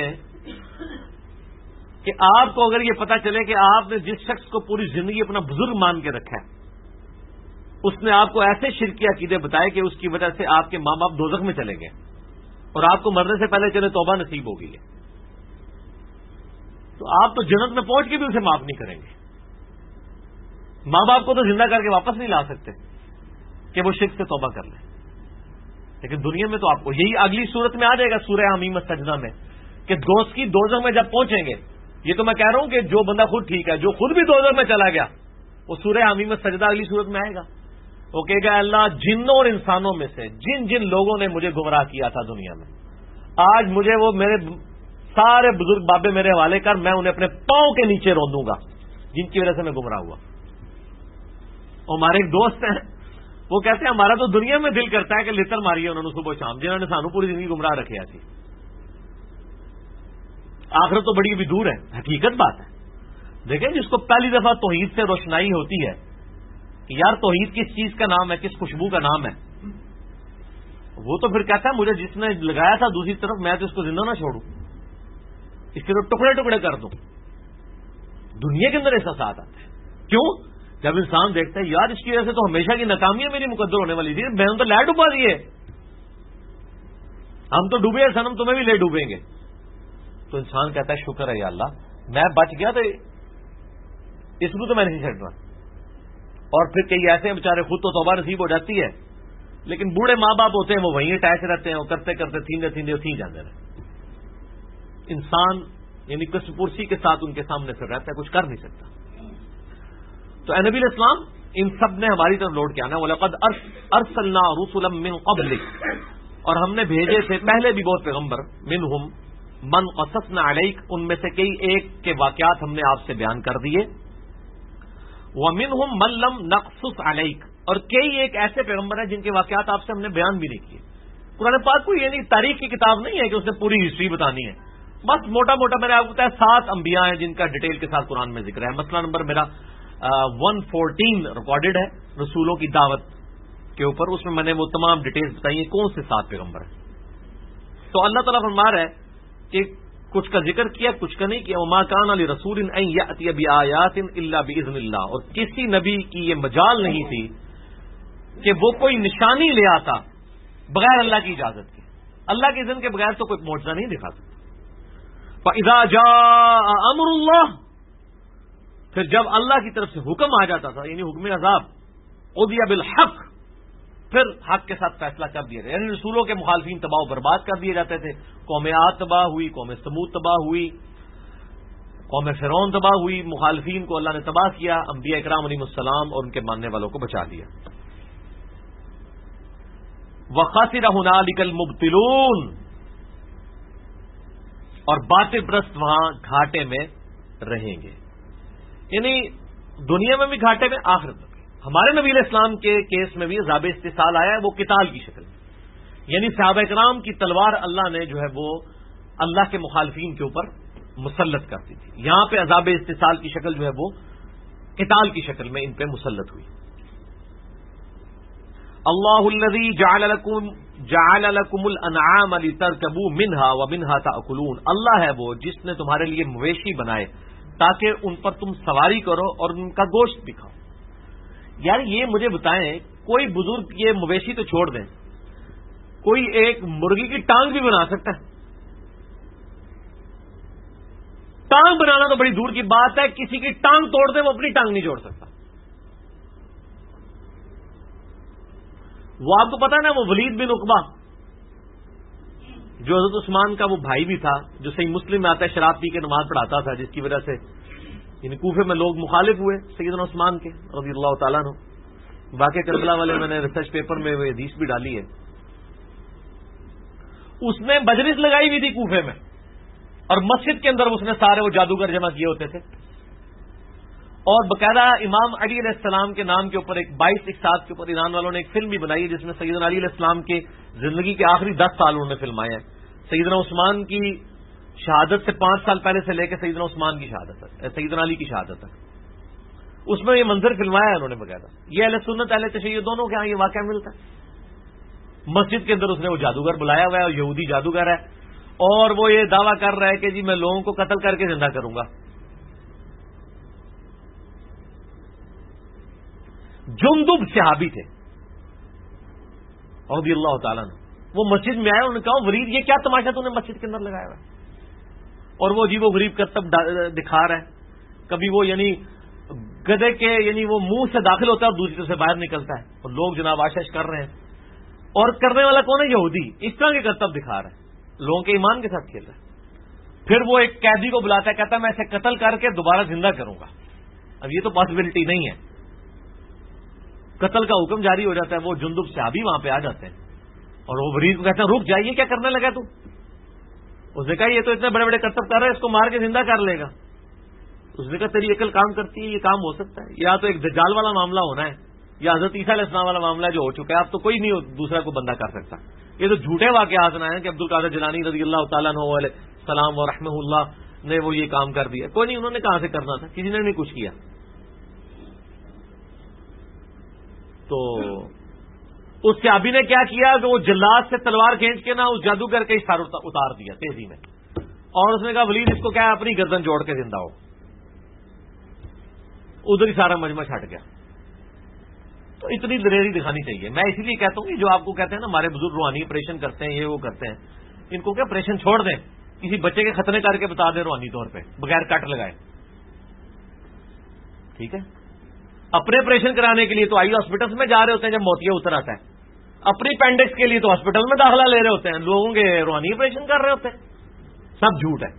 کہ آپ کو اگر یہ پتا چلے کہ آپ نے جس شخص کو پوری زندگی اپنا بزرگ مان کے رکھا ہے، اس نے آپ کو ایسے شرکی عقیدے بتائے کہ اس کی وجہ سے آپ کے ماں باپ دوزخ میں چلے گئے اور آپ کو مرنے سے پہلے چلے توبہ نصیب ہو گئی ہے، تو آپ تو جنت میں پہنچ کے بھی اسے معاف نہیں کریں گے۔ ماں باپ کو تو زندہ کر کے واپس نہیں لا سکتے کہ وہ شرک سے توبہ کر لیں، لیکن دنیا میں تو آپ کو یہی اگلی صورت میں آ جائے گا سورہ حمیم السجدہ میں کہ دوست کی دوزخ میں جب پہنچیں گے، یہ تو میں کہہ رہا ہوں کہ جو بندہ خود ٹھیک ہے، جو خود بھی دوزخ میں چلا گیا وہ سورہ حمیم السجدہ اگلی صورت میں آئے گا، وہ کہے گا اللہ جنوں اور انسانوں میں سے جن جن لوگوں نے مجھے گمراہ کیا تھا دنیا میں، آج مجھے وہ میرے سارے بزرگ بابے میرے حوالے کر، میں انہیں اپنے پاؤں کے نیچے رون دوں گا جن کی وجہ سے میں گمراہ ہوا۔ ہمارے ایک دوست ہیں، وہ کہتے ہیں ہمارا تو دنیا میں دل کرتا ہے کہ لتر ماری ہے انہوں نے صبح شام، جنہوں نے سانو پوری زندگی گمراہ رکھے تھی۔ آخرت تو بڑی بھی دور ہے، حقیقت بات ہے۔ دیکھیں جس کو پہلی دفعہ توحید سے روشنائی ہوتی ہے کہ یار توحید کس چیز کا نام ہے، کس خوشبو کا نام ہے، وہ تو پھر کہتا ہے مجھے جس نے لگایا تھا دوسری طرف میں تو اس کو زندہ نہ چھوڑوں، اس کے تو ٹکڑے ٹکڑے کر دوں۔ دنیا کے اندر احساسات آتے ہیں، کیوں؟ جب انسان دیکھتا ہے یار اس کی وجہ سے تو ہمیشہ کی ناکامیاں میری مقدر ہونے والی تھی، میں نے تو لے ڈوبا دیے، ہم تو ڈوبے سنم تمہیں بھی لے ڈوبیں گے، تو انسان کہتا ہے شکر ہے یا اللہ میں بچ گیا تو اس کو تو میں نہیں چھڑ رہا۔ اور پھر کئی ایسے ہیں بیچارے خود تو توبہ نصیب ہو جاتی ہے، لیکن بوڑھے ماں باپ ہوتے ہیں وہ وہیں اٹیچ رہتے ہیں، وہ کرتے کرتے تھیندے تھیندے اتھی جاتے رہتے۔ انسان یعنی قسم پرسی کے ساتھ ان کے سامنے سے رہتا ہے، کچھ کر نہیں سکتا۔ تو اے نبی علیہ السلام ان سب نے ہماری طرف لوٹ کے آنا، وَلَقَدْ أَرْسَلْنَا رُسُلًا مِّن قَبْلِكَ، اور ہم نے بھیجے تھے پہلے بھی بہت پیغمبر، منہم من قصصنا علیک، ان میں سے کئی ایک کے واقعات ہم نے آپ سے بیان کر دیے، ومنہم من لم نقصص علیک، اور کئی ایک ایسے پیغمبر ہیں جن کے واقعات آپ سے ہم نے بیان بھی نہیں کیے۔ قرآن پاک کوئی یعنی تاریخ کی کتاب نہیں ہے کہ اس نے پوری ہسٹری بتانی ہے، بس موٹا موٹا میں نے آپ کو بتایا 7 انبیاء ہیں جن کا ڈیٹیل کے ساتھ قرآن میں ذکر ہے۔ مسئلہ نمبر میرا 114 ریکارڈڈ ہے رسولوں کی دعوت کے اوپر، اس میں نے وہ تمام ڈیٹیلز بتائی ہیں کون سے 7 پیغمبر ہیں۔ تو اللہ تعالیٰ فرما رہا ہے کہ کچھ کا ذکر کیا کچھ کا نہیں کیا، وما کان لرسول ان یأتی بآیات الا باذن اللہ، اور کسی نبی کی یہ مجال نہیں تھی کہ وہ کوئی نشانی لے آتا بغیر اللہ کی اجازت کے، اللہ کے اذن کے بغیر تو کوئی معجزہ نہیں دکھا سکتا۔ فاذا جاء امر اللہ، پھر جب اللہ کی طرف سے حکم آ جاتا تھا یعنی حکم عذاب، قضی بالحق، پھر حق کے ساتھ فیصلہ کر دیا گیا، یعنی رسولوں کے مخالفین تباہ و برباد کر دیے جاتے تھے، قوم عاد تباہ ہوئی، قوم سمود تباہ ہوئی، قوم فرعون تباہ ہوئی، مخالفین کو اللہ نے تباہ کیا، انبیاء اکرام علیہ السلام اور ان کے ماننے والوں کو بچا دیا۔ وَخَسِرَ هُنَالِكَ الْمُبْطِلُونَ، اور باطل پرست وہاں گھاٹے میں رہیں گے، یعنی دنیا میں بھی گھاٹے میں، آخرت میں بھی۔ ہمارے نبی علیہ السلام کے کیس میں بھی عذاب استحصال آیا ہے، وہ قتال کی شکل میں، یعنی صحابہ کرام کی تلوار اللہ نے جو ہے وہ اللہ کے مخالفین کے اوپر مسلط کرتی تھی۔ یہاں پہ عذاب استحصال کی شکل جو ہے وہ قتال کی شکل میں ان پہ مسلط ہوئی۔ اللہ الذی جعل لکم الانعام لترکبوا منها ومنها تأکلون، اللہ ہے وہ جس نے تمہارے لیے مویشی بنائے تاکہ ان پر تم سواری کرو اور ان کا گوشت بھی کھاؤ۔ یار یہ مجھے بتائیں، کوئی بزرگ یہ مویشی تو چھوڑ دیں، کوئی ایک مرغی کی ٹانگ بھی بنا سکتا ہے؟ ٹانگ بنانا تو بڑی دور کی بات ہے، کسی کی ٹانگ توڑ دے وہ اپنی ٹانگ نہیں جوڑ سکتا۔ وہ آپ کو پتا نا، وہ ولید بن عقبہ جو حضرت عثمان کا وہ بھائی بھی تھا، جو صحیح مسلم میں آتا ہے شراب پی کے نماز پڑھاتا تھا، جس کی وجہ سے یعنی کوفے میں لوگ مخالف ہوئے سیدنا عثمان کے رضی اللہ تعالیٰ عنہ۔ واقع کربلا والے میں نے ریسرچ پیپر میں وہ حدیث بھی ڈالی ہے۔ اس نے مجلس لگائی ہوئی تھی کوفے میں، اور مسجد کے اندر اس نے سارے وہ جادوگر جمع کیے ہوتے تھے، اور باقاعدہ امام علی علیہ السلام کے نام کے اوپر ایک 22 کے اوپر ایران والوں نے ایک فلم بھی بنائی ہے، جس میں سیدنا علی علیہ السلام کے زندگی کے آخری 10 سال انہوں نے فلمائے ہیں، سیدنا عثمان کی شہادت سے 5 سال پہلے سے لے کے سیدنا عثمان کی شہادت تک، سیدنا علی کی شہادت تک، اس میں یہ منظر فلمایا ہے انہوں نے باقاعدہ۔ یہ اہل سنت اہل تشیع دونوں کے ہاں یہ واقعہ ملتا ہے۔ مسجد کے اندر اس نے وہ جادوگر بلایا ہوا ہے، اور یہودی جادوگر ہے، اور وہ یہ دعویٰ کر رہا ہے کہ جی میں لوگوں کو قتل کر کے زندہ کروں گا۔ جندب صحابی تھے رضی اللہ تعالیٰ نے، وہ مسجد میں آئے، انہوں نے کہا ولید یہ کیا تماشا تو نے مسجد کے اندر لگایا ہوا ہے؟ اور وہ عجیب و غریب کرتب دکھا رہا ہے، کبھی وہ یعنی گدے کے یعنی وہ منہ سے داخل ہوتا ہے اور دوسری طرف سے باہر نکلتا ہے، اور لوگ جناب آشش کر رہے ہیں، اور کرنے والا کون ہے؟ یہودی، اس طرح کے کرتب دکھا رہا ہے، لوگوں کے ایمان کے ساتھ کھیل رہا ہے۔ پھر وہ ایک قیدی کو بلاتا ہے، کہتا ہے میں اسے قتل کر کے دوبارہ زندہ کروں گا۔ اب یہ تو پاسبلٹی نہیں ہے، قتل کا حکم جاری ہو جاتا ہے، وہ جندب صحابی وہاں پہ آ جاتے ہیں، اور وہ ولید کو کہتے ہیں رک جائیے، کیا کرنے لگا تو؟ اس نے کہا یہ تو اتنے بڑے بڑے کرتب کر رہے ہیں، اس کو مار کے زندہ کر لے گا۔ اس نے کہا تیری عقل کام کرتی ہے، یہ کام ہو سکتا ہے؟ یا تو ایک دجال والا معاملہ ہونا ہے، یا حضرت عیسیٰ علیہ السلام والا معاملہ جو ہو چکا ہے، اب تو کوئی نہیں دوسرا کو بندہ کر سکتا۔ یہ تو جھوٹے واقعات ہیں کہ عبد القادر جیلانی رضی اللہ تعالیٰ عنہ علیہ السلام و رحمہ اللہ نے وہ یہ کام کر دیا، کوئی نہیں، انہوں نے کہاں سے کرنا تھا، کسی نے نہیں کچھ کیا۔ تو اس صحابی نے کیا کیا کہ وہ جلاد سے تلوار کھینچ کے نا اس جادوگر کے سر اتار دیا تیزی میں، اور اس نے کہا ولید اس کو کیا اپنی گردن جوڑ کے زندہ ہو۔ ادھر ہی سارا مجمع چھٹ گیا۔ تو اتنی دلیری دکھانی چاہیے۔ میں اسی لیے کہتا ہوں کہ جو آپ کو کہتے ہیں نا ہمارے بزرگ روحانی آپریشن کرتے ہیں، یہ وہ کرتے ہیں، ان کو کیا آپریشن چھوڑ دیں، کسی بچے کے ختنے کر کے بتا دیں روحانی طور پہ بغیر کٹ لگائے، ٹھیک ہے؟ اپنے آپریشن کرانے کے لیے تو آئی ہاسپٹل میں جا رہے ہوتے ہیں جب موتیا اتر آتا ہے، اپنی اپینڈکس کے لیے تو ہاسپٹل میں داخلہ لے رہے ہوتے ہیں، لوگوں کے روحانی آپریشن کر رہے ہوتے ہیں، سب جھوٹ ہے۔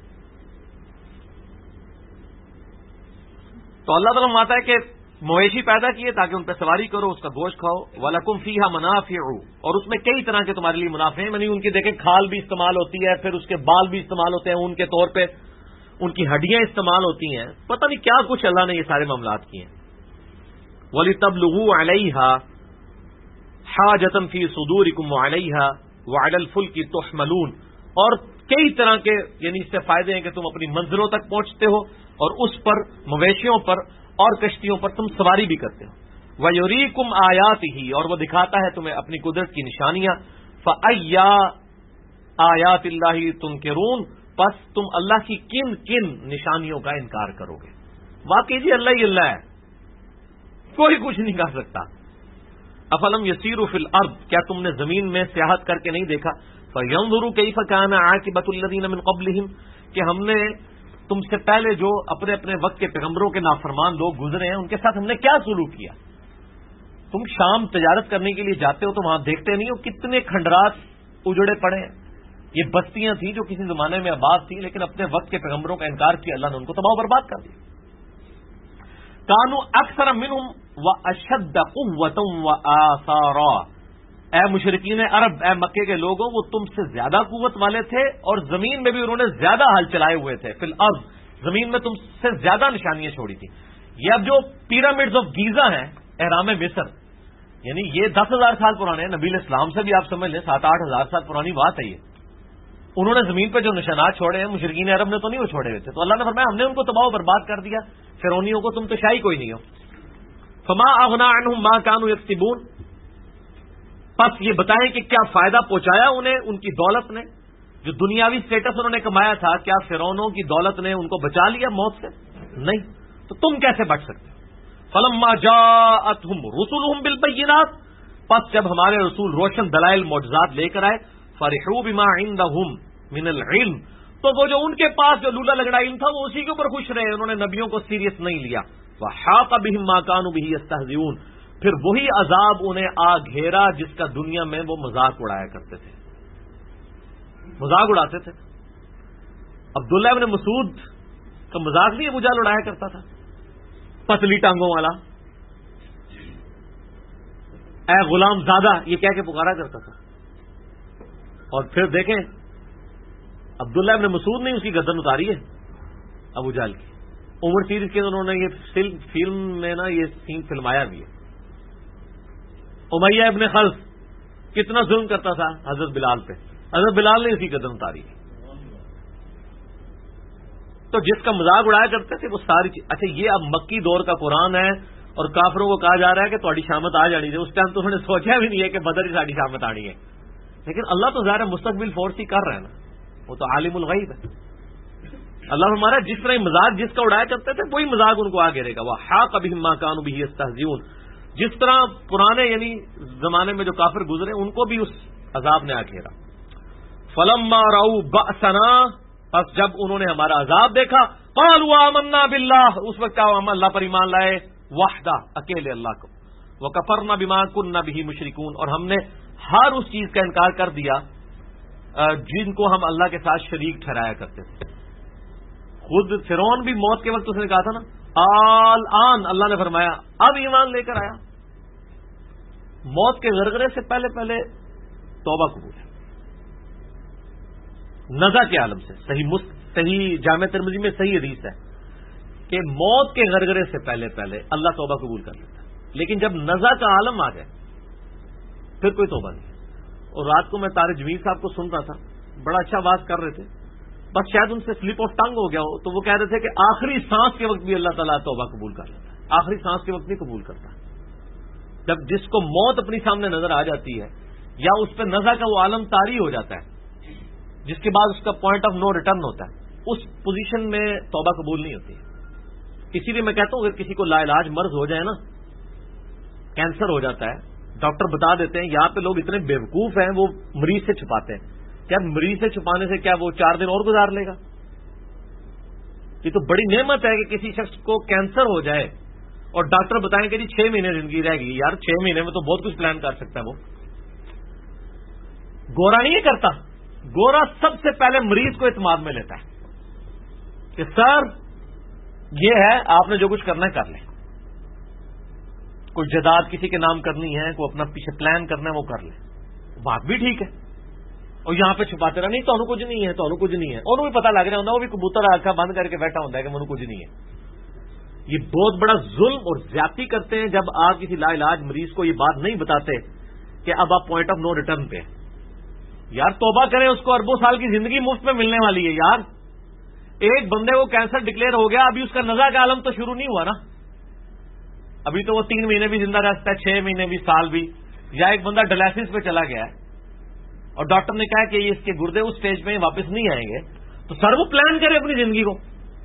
تو اللہ تعالیٰ فرماتا ہے کہ مویشی پیدا کیے تاکہ ان پہ سواری کرو، اس کا گوشت کھاؤ، وَلَكُمْ فِيهَا مَنَافِعُ، اور اس میں کئی طرح کے تمہارے لیے منافع ہیں، یعنی ان کی دیکھیں کھال بھی استعمال ہوتی ہے، پھر اس کے بال بھی استعمال ہوتے ہیں، ان کے طور پہ ان کی ہڈیاں استعمال ہوتی ہیں، پتہ نہیں کیا کچھ اللہ نے یہ سارے معاملات کیے ہیں۔ وَلِتَبْلُغُوا عَلَيْهَا حَاجَةً فِي صُدُورِكُمْ وَعَلَيْهَا وَعَلَى الْفُلْكِ تُحْمَلُونَ، اور کئی طرح کے یعنی اس سے فائدے ہیں کہ تم اپنی منزلوں تک پہنچتے ہو، اور اس پر مویشیوں پر اور کشتیوں پر تم سواری بھی کرتے ہو۔ وَيُرِيكُمْ آيَاتِهِ، اور وہ دکھاتا ہے تمہیں اپنی قدرت کی نشانیاں۔ فَأَيَّ آيَاتِ اللَّهِ تُنْكِرُونَ، پس تم اللہ کی کن کن نشانیوں کا انکار کرو گے؟ واقعی جی اللہ ہی اللہ ہے، کوئی کچھ نہیں کر سکتا۔ افلم یسیروا فی الارض، کیا تم نے زمین میں سیاحت کر کے نہیں دیکھا؟ فینظروا کیف کان عاقبۃ الذین من قبلہم، کہ ہم نے تم سے پہلے جو اپنے اپنے وقت کے پیغمبروں کے نافرمان لوگ گزرے ہیں ان کے ساتھ ہم نے کیا سلوک کیا۔ تم شام تجارت کرنے کے لیے جاتے ہو تو وہاں دیکھتے نہیں ہو کتنے کھنڈرات اجڑے پڑے ہیں، یہ بستیاں تھیں جو کسی زمانے میں آباد تھیں، لیکن اپنے وقت کے پیغمبروں کا انکار کیا، اللہ نے ان کو تباہ و برباد کر دیا۔ کانوا اکثر منہم واشد قوۃ وآثارا، اے مشرکین عرب، اے مکے کے لوگوں، وہ تم سے زیادہ قوت والے تھے اور زمین میں بھی انہوں نے زیادہ حل چلائے ہوئے تھے، فی الارض، زمین میں تم سے زیادہ نشانیاں چھوڑی تھی۔ یہ اب جو پیرامڈز آف گیزا ہیں، اہرام مصر، یعنی یہ 10,000 سال پرانے ہیں، نبی علیہ السلام سے بھی آپ سمجھ لیں 7-8 ہزار سال پرانی بات ہے یہ۔ انہوں نے زمین پہ جو نشانات چھوڑے ہیں، مشرکین عرب نے تو نہیں وہ چھوڑے ہوئے تھے، تو اللہ نے فرمایا ہم نے ان کو تباہ و برباد کر دیا، فرعونیوں کو تم تو شاہی کوئی نہیں ہو۔ فما اغنى عنهم ما كانوا يكسبون، پس یہ بتائیں کہ کیا فائدہ پہنچایا انہیں ان کی دولت نے، جو دنیاوی سٹیٹس انہوں نے کمایا تھا، کیا فرعونوں کی دولت نے ان کو بچا لیا موت سے؟ نہیں، تو تم کیسے بچ سکتے؟ فلما جاءتهم رسلهم بالبينات، پس جب ہمارے رسول روشن دلائل معجزات لے کر آئے، فرحوا بما عندهم من العلم، تو وہ جو ان کے پاس جو لولا لگڑا علم تھا وہ اسی کے اوپر خوش رہے، انہوں نے نبیوں کو سیریس نہیں لیا۔ وحاق بهم ما كانوا به يستهزئون، پھر وہی عذاب انہیں آ گھیرا جس کا دنیا میں وہ مذاق اڑایا کرتے تھے، مذاق اڑاتے تھے۔ عبداللہ ابن مسعود کا مذاق بھی ابو جہل اڑایا کرتا تھا، پتلی ٹانگوں والا، اے غلام زادہ یہ کہہ کے پکارا کرتا تھا۔ اور پھر دیکھیں عبداللہ ابن مسعود نے اس کی گردن اتاری ہے ابو جہل کی، عمر سیریز کے انہوں نے یہ فلم میں نا یہ سین فلمایا بھی ہے۔ امیہ ابن خلف کتنا ظلم کرتا تھا حضرت بلال پہ، حضرت بلال نے اس کی گردن اتاری ہے۔ تو جس کا مذاق اڑایا کرتے تھے وہ ساری چیز، اچھا یہ اب مکی دور کا قرآن ہے اور کافروں کو کہا جا رہا ہے کہ تھوڑی شامت آ جانی چاہیے، اس ٹائم تو انہوں نے سوچا بھی نہیں ہے کہ بدر ہی ساری شامت آنی ہے، لیکن اللہ تو ظاہر مستقبل فورس ہی کر رہا ہے نا، وہ تو عالم الغیب ہے۔ اللہ ہمارا جس طرح مذاق جس کا اڑایا کرتے تھے وہی مذاق ان کو آ گرے گا۔ وحاق بهم ما كانوا به يستهزئون، جس طرح پرانے یعنی زمانے میں جو کافر گزرے ان کو بھی اس عذاب نے آ گھیرا۔ فلما رأوا بأسنا، پس جب انہوں نے ہمارا عذاب دیکھا، قالوا آمنا باللہ، اس وقت کہا ہم اللہ پر ایمان لائے، وحدہ اکیلے اللہ کو، وکفرنا بما كنا به مشرکون، اور ہم نے ہر اس چیز کا انکار کر دیا جن کو ہم اللہ کے ساتھ شریک ٹھہرایا کرتے تھے۔ خود فرعون بھی موت کے وقت اس نے کہا تھا نا آن، اللہ نے فرمایا اب ایمان لے کر آیا۔ موت کے غرغرے سے پہلے پہلے توبہ قبول ہے، نزا کے عالم سے۔ صحیح جامع ترمذی میں صحیح حدیث ہے کہ موت کے غرغرے سے پہلے پہلے اللہ توبہ قبول کر لیتا ہے، لیکن جب نزا کا عالم آ جائے پھر کوئی توبہ نہیں۔ اور رات کو میں طارق جمیل صاحب کو سن رہا تھا، بڑا اچھا بات کر رہے تھے، بس شاید ان سے سلپ آف ٹنگ ہو گیا ہو، تو وہ کہہ رہے تھے کہ آخری سانس کے وقت بھی اللہ تعالیٰ توبہ قبول کر لیتا ہے، آخری سانس کے وقت نہیں قبول کرتا۔ جب جس کو موت اپنی سامنے نظر آ جاتی ہے یا اس پہ نزا کا وہ عالم طاری ہو جاتا ہے جس کے بعد اس کا پوائنٹ آف نو ریٹرن ہوتا ہے، اس پوزیشن میں توبہ قبول نہیں ہوتی ہے۔ اسی لیے میں کہتا ہوں اگر کسی کو لا علاج مرض ہو جائے نا، کینسر ہو جاتا ہے، ڈاکٹر بتا دیتے ہیں، یہاں پہ لوگ اتنے بیوقوف ہیں وہ مریض سے چھپاتے ہیں، کیا مریض سے چھپانے سے کیا وہ 4 دن اور گزار لے گا؟ یہ تو بڑی نعمت ہے کہ کسی شخص کو کینسر ہو جائے اور ڈاکٹر بتائیں کہ جی 6 مہینے زندگی رہ گئی، یار 6 مہینے میں تو بہت کچھ پلان کر سکتا ہے وہ۔ گورا نہیں کرتا، گورا سب سے پہلے مریض کو اعتماد میں لیتا ہے کہ سر یہ ہے، آپ نے جو کچھ کرنا ہے کر لیں، کوئی جائیداد کسی کے نام کرنی ہے، کوئی اپنا پیچھے پلان کرنا ہے وہ کر لیں، بات بھی ٹھیک ہے۔ اور یہاں پہ چھپاتے رہا نہیں تو کچھ نہیں ہے، تو کچھ نہیں ہے، انہوں بھی پتا لگ رہا ہوتا ہے، وہ بھی کبوتر آنکھیں بند کر کے بیٹھا ہوتا ہے کہ منو کچھ نہیں ہے۔ یہ بہت بڑا ظلم اور زیادتی کرتے ہیں جب آپ کسی لا علاج مریض کو یہ بات نہیں بتاتے کہ اب آپ پوائنٹ آف نو ریٹرن پہ، یار توبہ کریں، اس کو اربوں سال کی زندگی مفت میں ملنے والی ہے یار۔ ایک بندے کو کینسر ڈکلیئر ہو گیا، ابھی اس کا نزا کا عالم تو شروع نہیں ہوا نا، ابھی تو وہ 3 مہینے بھی زندہ رہ سکتا ہے، 6 مہینے بھی، سال بھی، یا ایک بندہ ڈائلسس پہ چلا گیا ہے اور ڈاکٹر نے کہا کہ یہ اس کے گردے اس سٹیج میں واپس نہیں آئیں گے، تو سر وہ پلان کرے اپنی زندگی کو،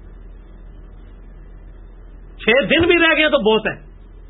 6 دن بھی رہ گئے تو بہت ہے،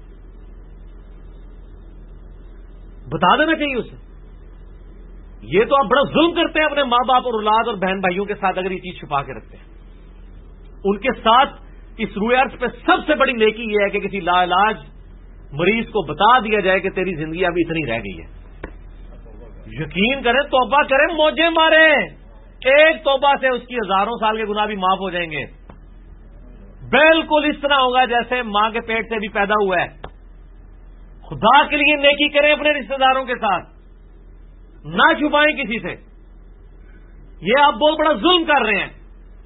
بتا دینا چاہیے اسے۔ یہ تو آپ بڑا ظلم کرتے ہیں اپنے ماں باپ اور اولاد اور بہن بھائیوں کے ساتھ اگر یہ چیز چھپا کے رکھتے ہیں۔ ان کے ساتھ اس روئے عرض پہ سب سے بڑی نیکی یہ ہے کہ کسی لا علاج مریض کو بتا دیا جائے کہ تیری زندگی ابھی اتنی رہ گئی ہے، یقین کریں، توبہ کریں، موجے ماریں، ایک توبہ سے اس کی ہزاروں سال کے گناہ بھی معاف ہو جائیں گے۔ بالکل اس طرح ہوگا جیسے ماں کے پیٹ سے بھی پیدا ہوا ہے۔ خدا کے لیے نیکی کریں اپنے رشتہ داروں کے ساتھ، نہ چھپائیں کسی سے. یہ آپ بہت بڑا ظلم کر رہے ہیں.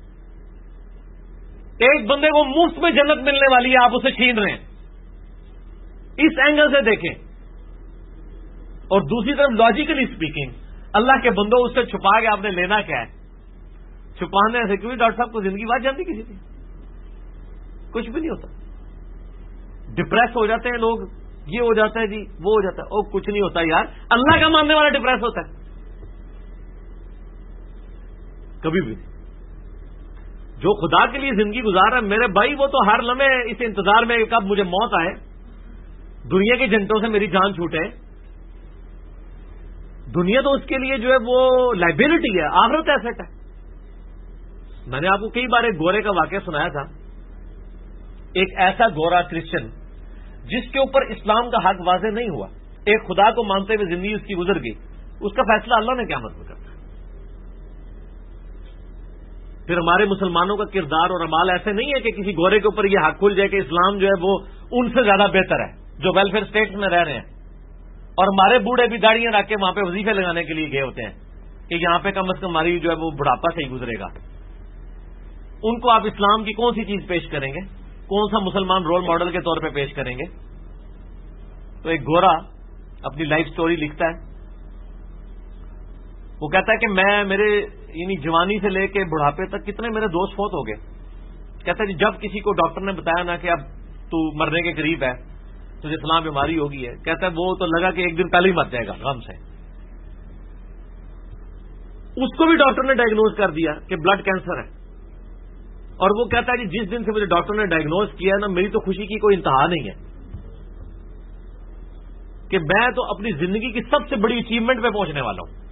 ایک بندے کو مفت میں جنت ملنے والی ہے، آپ اسے چھین رہے ہیں. اس اینگل سے دیکھیں. اور دوسری طرف لاجیکلی اسپیکنگ، اللہ کے بندوں اس سے چھپا کے آپ نے لینا کیا ہے؟ چھپانے سے کیونکہ ڈاکٹر صاحب کو زندگی بات جانتی کسی کی، کچھ بھی نہیں ہوتا. ڈپریس ہو جاتے ہیں لوگ، یہ ہو جاتا ہے جی، وہ ہو جاتا ہے. او کچھ نہیں ہوتا یار، اللہ کا ماننے والا ڈپریس ہوتا ہے کبھی بھی. جو خدا کے لیے زندگی گزار رہا ہے میرے بھائی، وہ تو ہر لمحے اس انتظار میں کب مجھے موت آئے، دنیا کے جھنٹوں سے میری جان چھوٹے. دنیا تو اس کے لیے جو ہے وہ لائبلٹی ہے، آخرت ایسٹ ہے. میں نے آپ کو کئی بار ایک گورے کا واقعہ سنایا تھا. ایک ایسا گورا کرسچن جس کے اوپر اسلام کا حق واضح نہیں ہوا، ایک خدا کو مانتے ہوئے زندگی اس کی گزر گئی، اس کا فیصلہ اللہ نے قیامت میں کرنا. پھر ہمارے مسلمانوں کا کردار اور اعمال ایسے نہیں ہے کہ کسی گورے کے اوپر یہ حق کھل جائے کہ اسلام جو ہے وہ ان سے زیادہ بہتر ہے جو ویلفیئر اسٹیٹ میں رہ رہے ہیں، اور ہمارے بوڑھے بھی داڑیاں رکھ کے وہاں پہ وظیفے لگانے کے لیے گئے ہوتے ہیں کہ یہاں پہ کم از کم ہماری جو ہے وہ بڑھاپا سے ہی گزرے گا. ان کو آپ اسلام کی کون سی چیز پیش کریں گے؟ کون سا مسلمان رول ماڈل کے طور پہ پیش کریں گے؟ تو ایک گورا اپنی لائف سٹوری لکھتا ہے. وہ کہتا ہے کہ میں میرے یعنی جوانی سے لے کے بڑھاپے تک کتنے میرے دوست فوت ہو گئے. کہتا ہے جی جب کسی کو ڈاکٹر نے بتایا نا کہ اب تو مرنے کے قریب ہے، تجھے فلاں بیماری ہوگی ہے، کہتا ہے وہ تو لگا کہ ایک دن پہلے ہی مر جائے گا غم سے. اس کو بھی ڈاکٹر نے ڈائگنوز کر دیا کہ بلڈ کینسر ہے. اور وہ کہتا ہے کہ جس دن سے مجھے ڈاکٹر نے ڈائگنوز کیا ہے نا، میری تو خوشی کی کوئی انتہا نہیں ہے کہ میں تو اپنی زندگی کی سب سے بڑی اچیومنٹ پہ پہنچنے والا ہوں.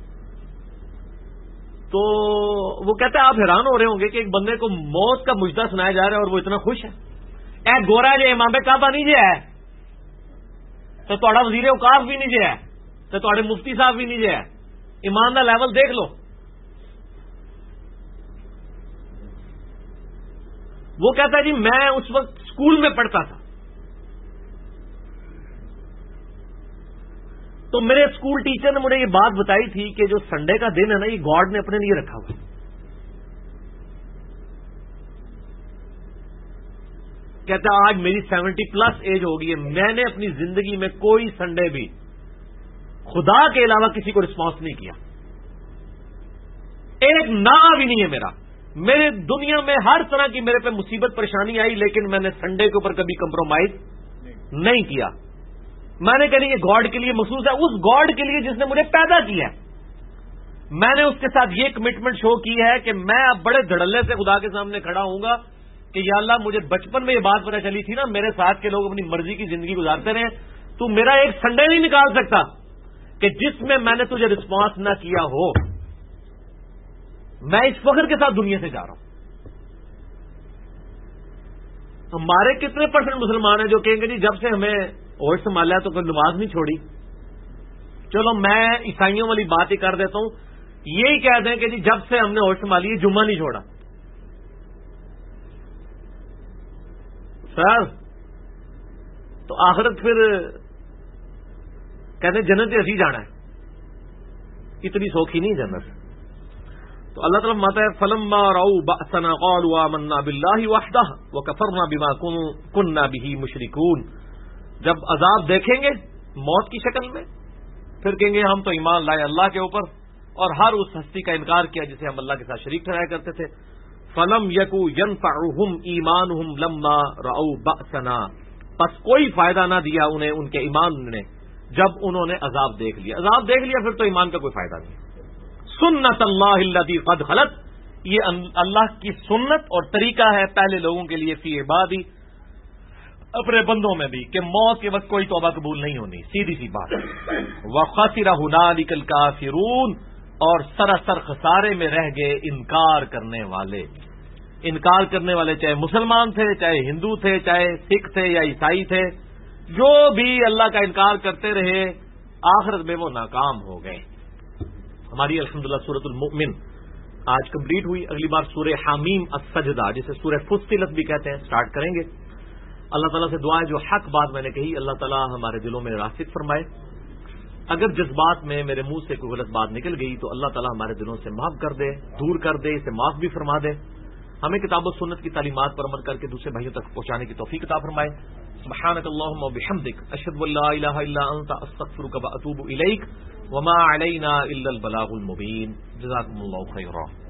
تو وہ کہتا ہے آپ حیران ہو رہے ہوں گے کہ ایک بندے کو موت کا مجدہ سنایا جا رہا ہے اور وہ اتنا خوش ہے. اے گورا جی امام کعبہ نہیں جی ہے تو تھوڑا وزیر اوقاف بھی نہیں جی ہے تو تھوڑے مفتی صاحب بھی نہیں جی ہے. ایمان کا لیول دیکھ لو. وہ کہتا ہے جی میں اس وقت اسکول میں پڑھتا تھا تو میرے اسکول ٹیچر نے مجھے یہ بات بتائی تھی کہ جو سنڈے کا دن ہے نا، یہ گاڈ نے اپنے لیے رکھا ہوا. کہتا ہے آج میری 70+ ایج ہو گئی ہے، میں نے اپنی زندگی میں کوئی سنڈے بھی خدا کے علاوہ کسی کو رسپانس نہیں کیا. ایک نا بھی نہیں ہے میرا. میرے دنیا میں ہر طرح کی میرے پہ مصیبت پریشانی آئی لیکن میں نے سنڈے کے اوپر کبھی کمپرومائز نہیں کیا. میں نے کہا یہ گاڈ کے لیے مخصوص ہے، اس گاڈ کے لیے جس نے مجھے پیدا کیا ہے. میں نے اس کے ساتھ یہ کمٹمنٹ شو کی ہے کہ میں اب بڑے دھڑلے سے خدا کے سامنے کھڑا ہوں گا کہ یا اللہ مجھے بچپن میں یہ بات پتہ چلی تھی نا، میرے ساتھ کے لوگ اپنی مرضی کی زندگی گزارتے رہے، تو میرا ایک سنڈے نہیں نکال سکتا کہ جس میں نے تجھے رسپانس نہ کیا ہو. میں اس فخر کے ساتھ دنیا سے جا رہا ہوں. ہمارے کتنے % مسلمان ہیں جو کہیں گے جی جب سے ہمیں ہوش سنبھالا تو کوئی نماز نہیں چھوڑی. چلو میں عیسائیوں والی بات ہی کر دیتا ہوں، یہی کہہ دیں کہ جی جب سے ہم نے ہوش سنبھالی جمعہ نہیں چھوڑا. سر تو آخرت پھر کہتے جنت سے اسی جانا ہے، اتنی سوکھی نہیں جنت. تو اللہ تعالیٰ ماتا ہے فلما رأوا بأسنا قالوا آمنا باللہ وحدہ وکفرنا بما كنا به مشرکون. جب عذاب دیکھیں گے موت کی شکل میں پھر کہیں گے ہم تو ایمان لائے اللہ کے اوپر اور ہر اس ہستی کا انکار کیا جسے ہم اللہ کے ساتھ شریک ٹھہرایا کرتے تھے. فلم یکو ینفعہم ایمانہم لما رأوا بأسنا. پس کوئی فائدہ نہ دیا انہیں ان کے ایمان نے جب انہوں نے عذاب دیکھ لیا. عذاب دیکھ لیا پھر تو ایمان کا کوئی فائدہ نہیں. سنت اللہ التی قد خلت، یہ اللہ کی سنت اور طریقہ ہے پہلے لوگوں کے لیے، فی عبادی اپنے بندوں میں بھی، کہ موت کے وقت کوئی توبہ قبول نہیں ہونی. سیدھی سی بات. وخسر ہنالک الکافرون، اور سراسر خسارے میں رہ گئے انکار کرنے والے. انکار کرنے والے چاہے مسلمان تھے، چاہے ہندو تھے، چاہے سکھ تھے یا عیسائی تھے، جو بھی اللہ کا انکار کرتے رہے آخرت میں وہ ناکام ہو گئے. ہماری الحمدللہ سورۃ المؤمن آج کمپلیٹ ہوئی. اگلی بار سورہ حامیم السجدہ جسے سورہ فصلت بھی کہتے ہیں سٹارٹ کریں گے. اللہ تعالیٰ سے دعا ہے جو حق بات میں نے کہی اللہ تعالیٰ ہمارے دلوں میں راسخ فرمائے، اگر جذبات میں میرے منہ سے کوئی غلط بات نکل گئی تو اللہ تعالیٰ ہمارے دلوں سے معاف کر دے، دور کر دے، اسے معاف بھی فرما دے، ہمیں کتاب و سنت کی تعلیمات پر عمل کر کے دوسرے بھائیوں تک پہنچانے کی توفیق عطا فرمائے۔ سبحانک اللہم و بحمدک، اشہد ان لا الہ الا انت، استغفرک و اتوب الیک، وما علینا الا البلاغ المبین۔ جزاکم اللہ خیرا۔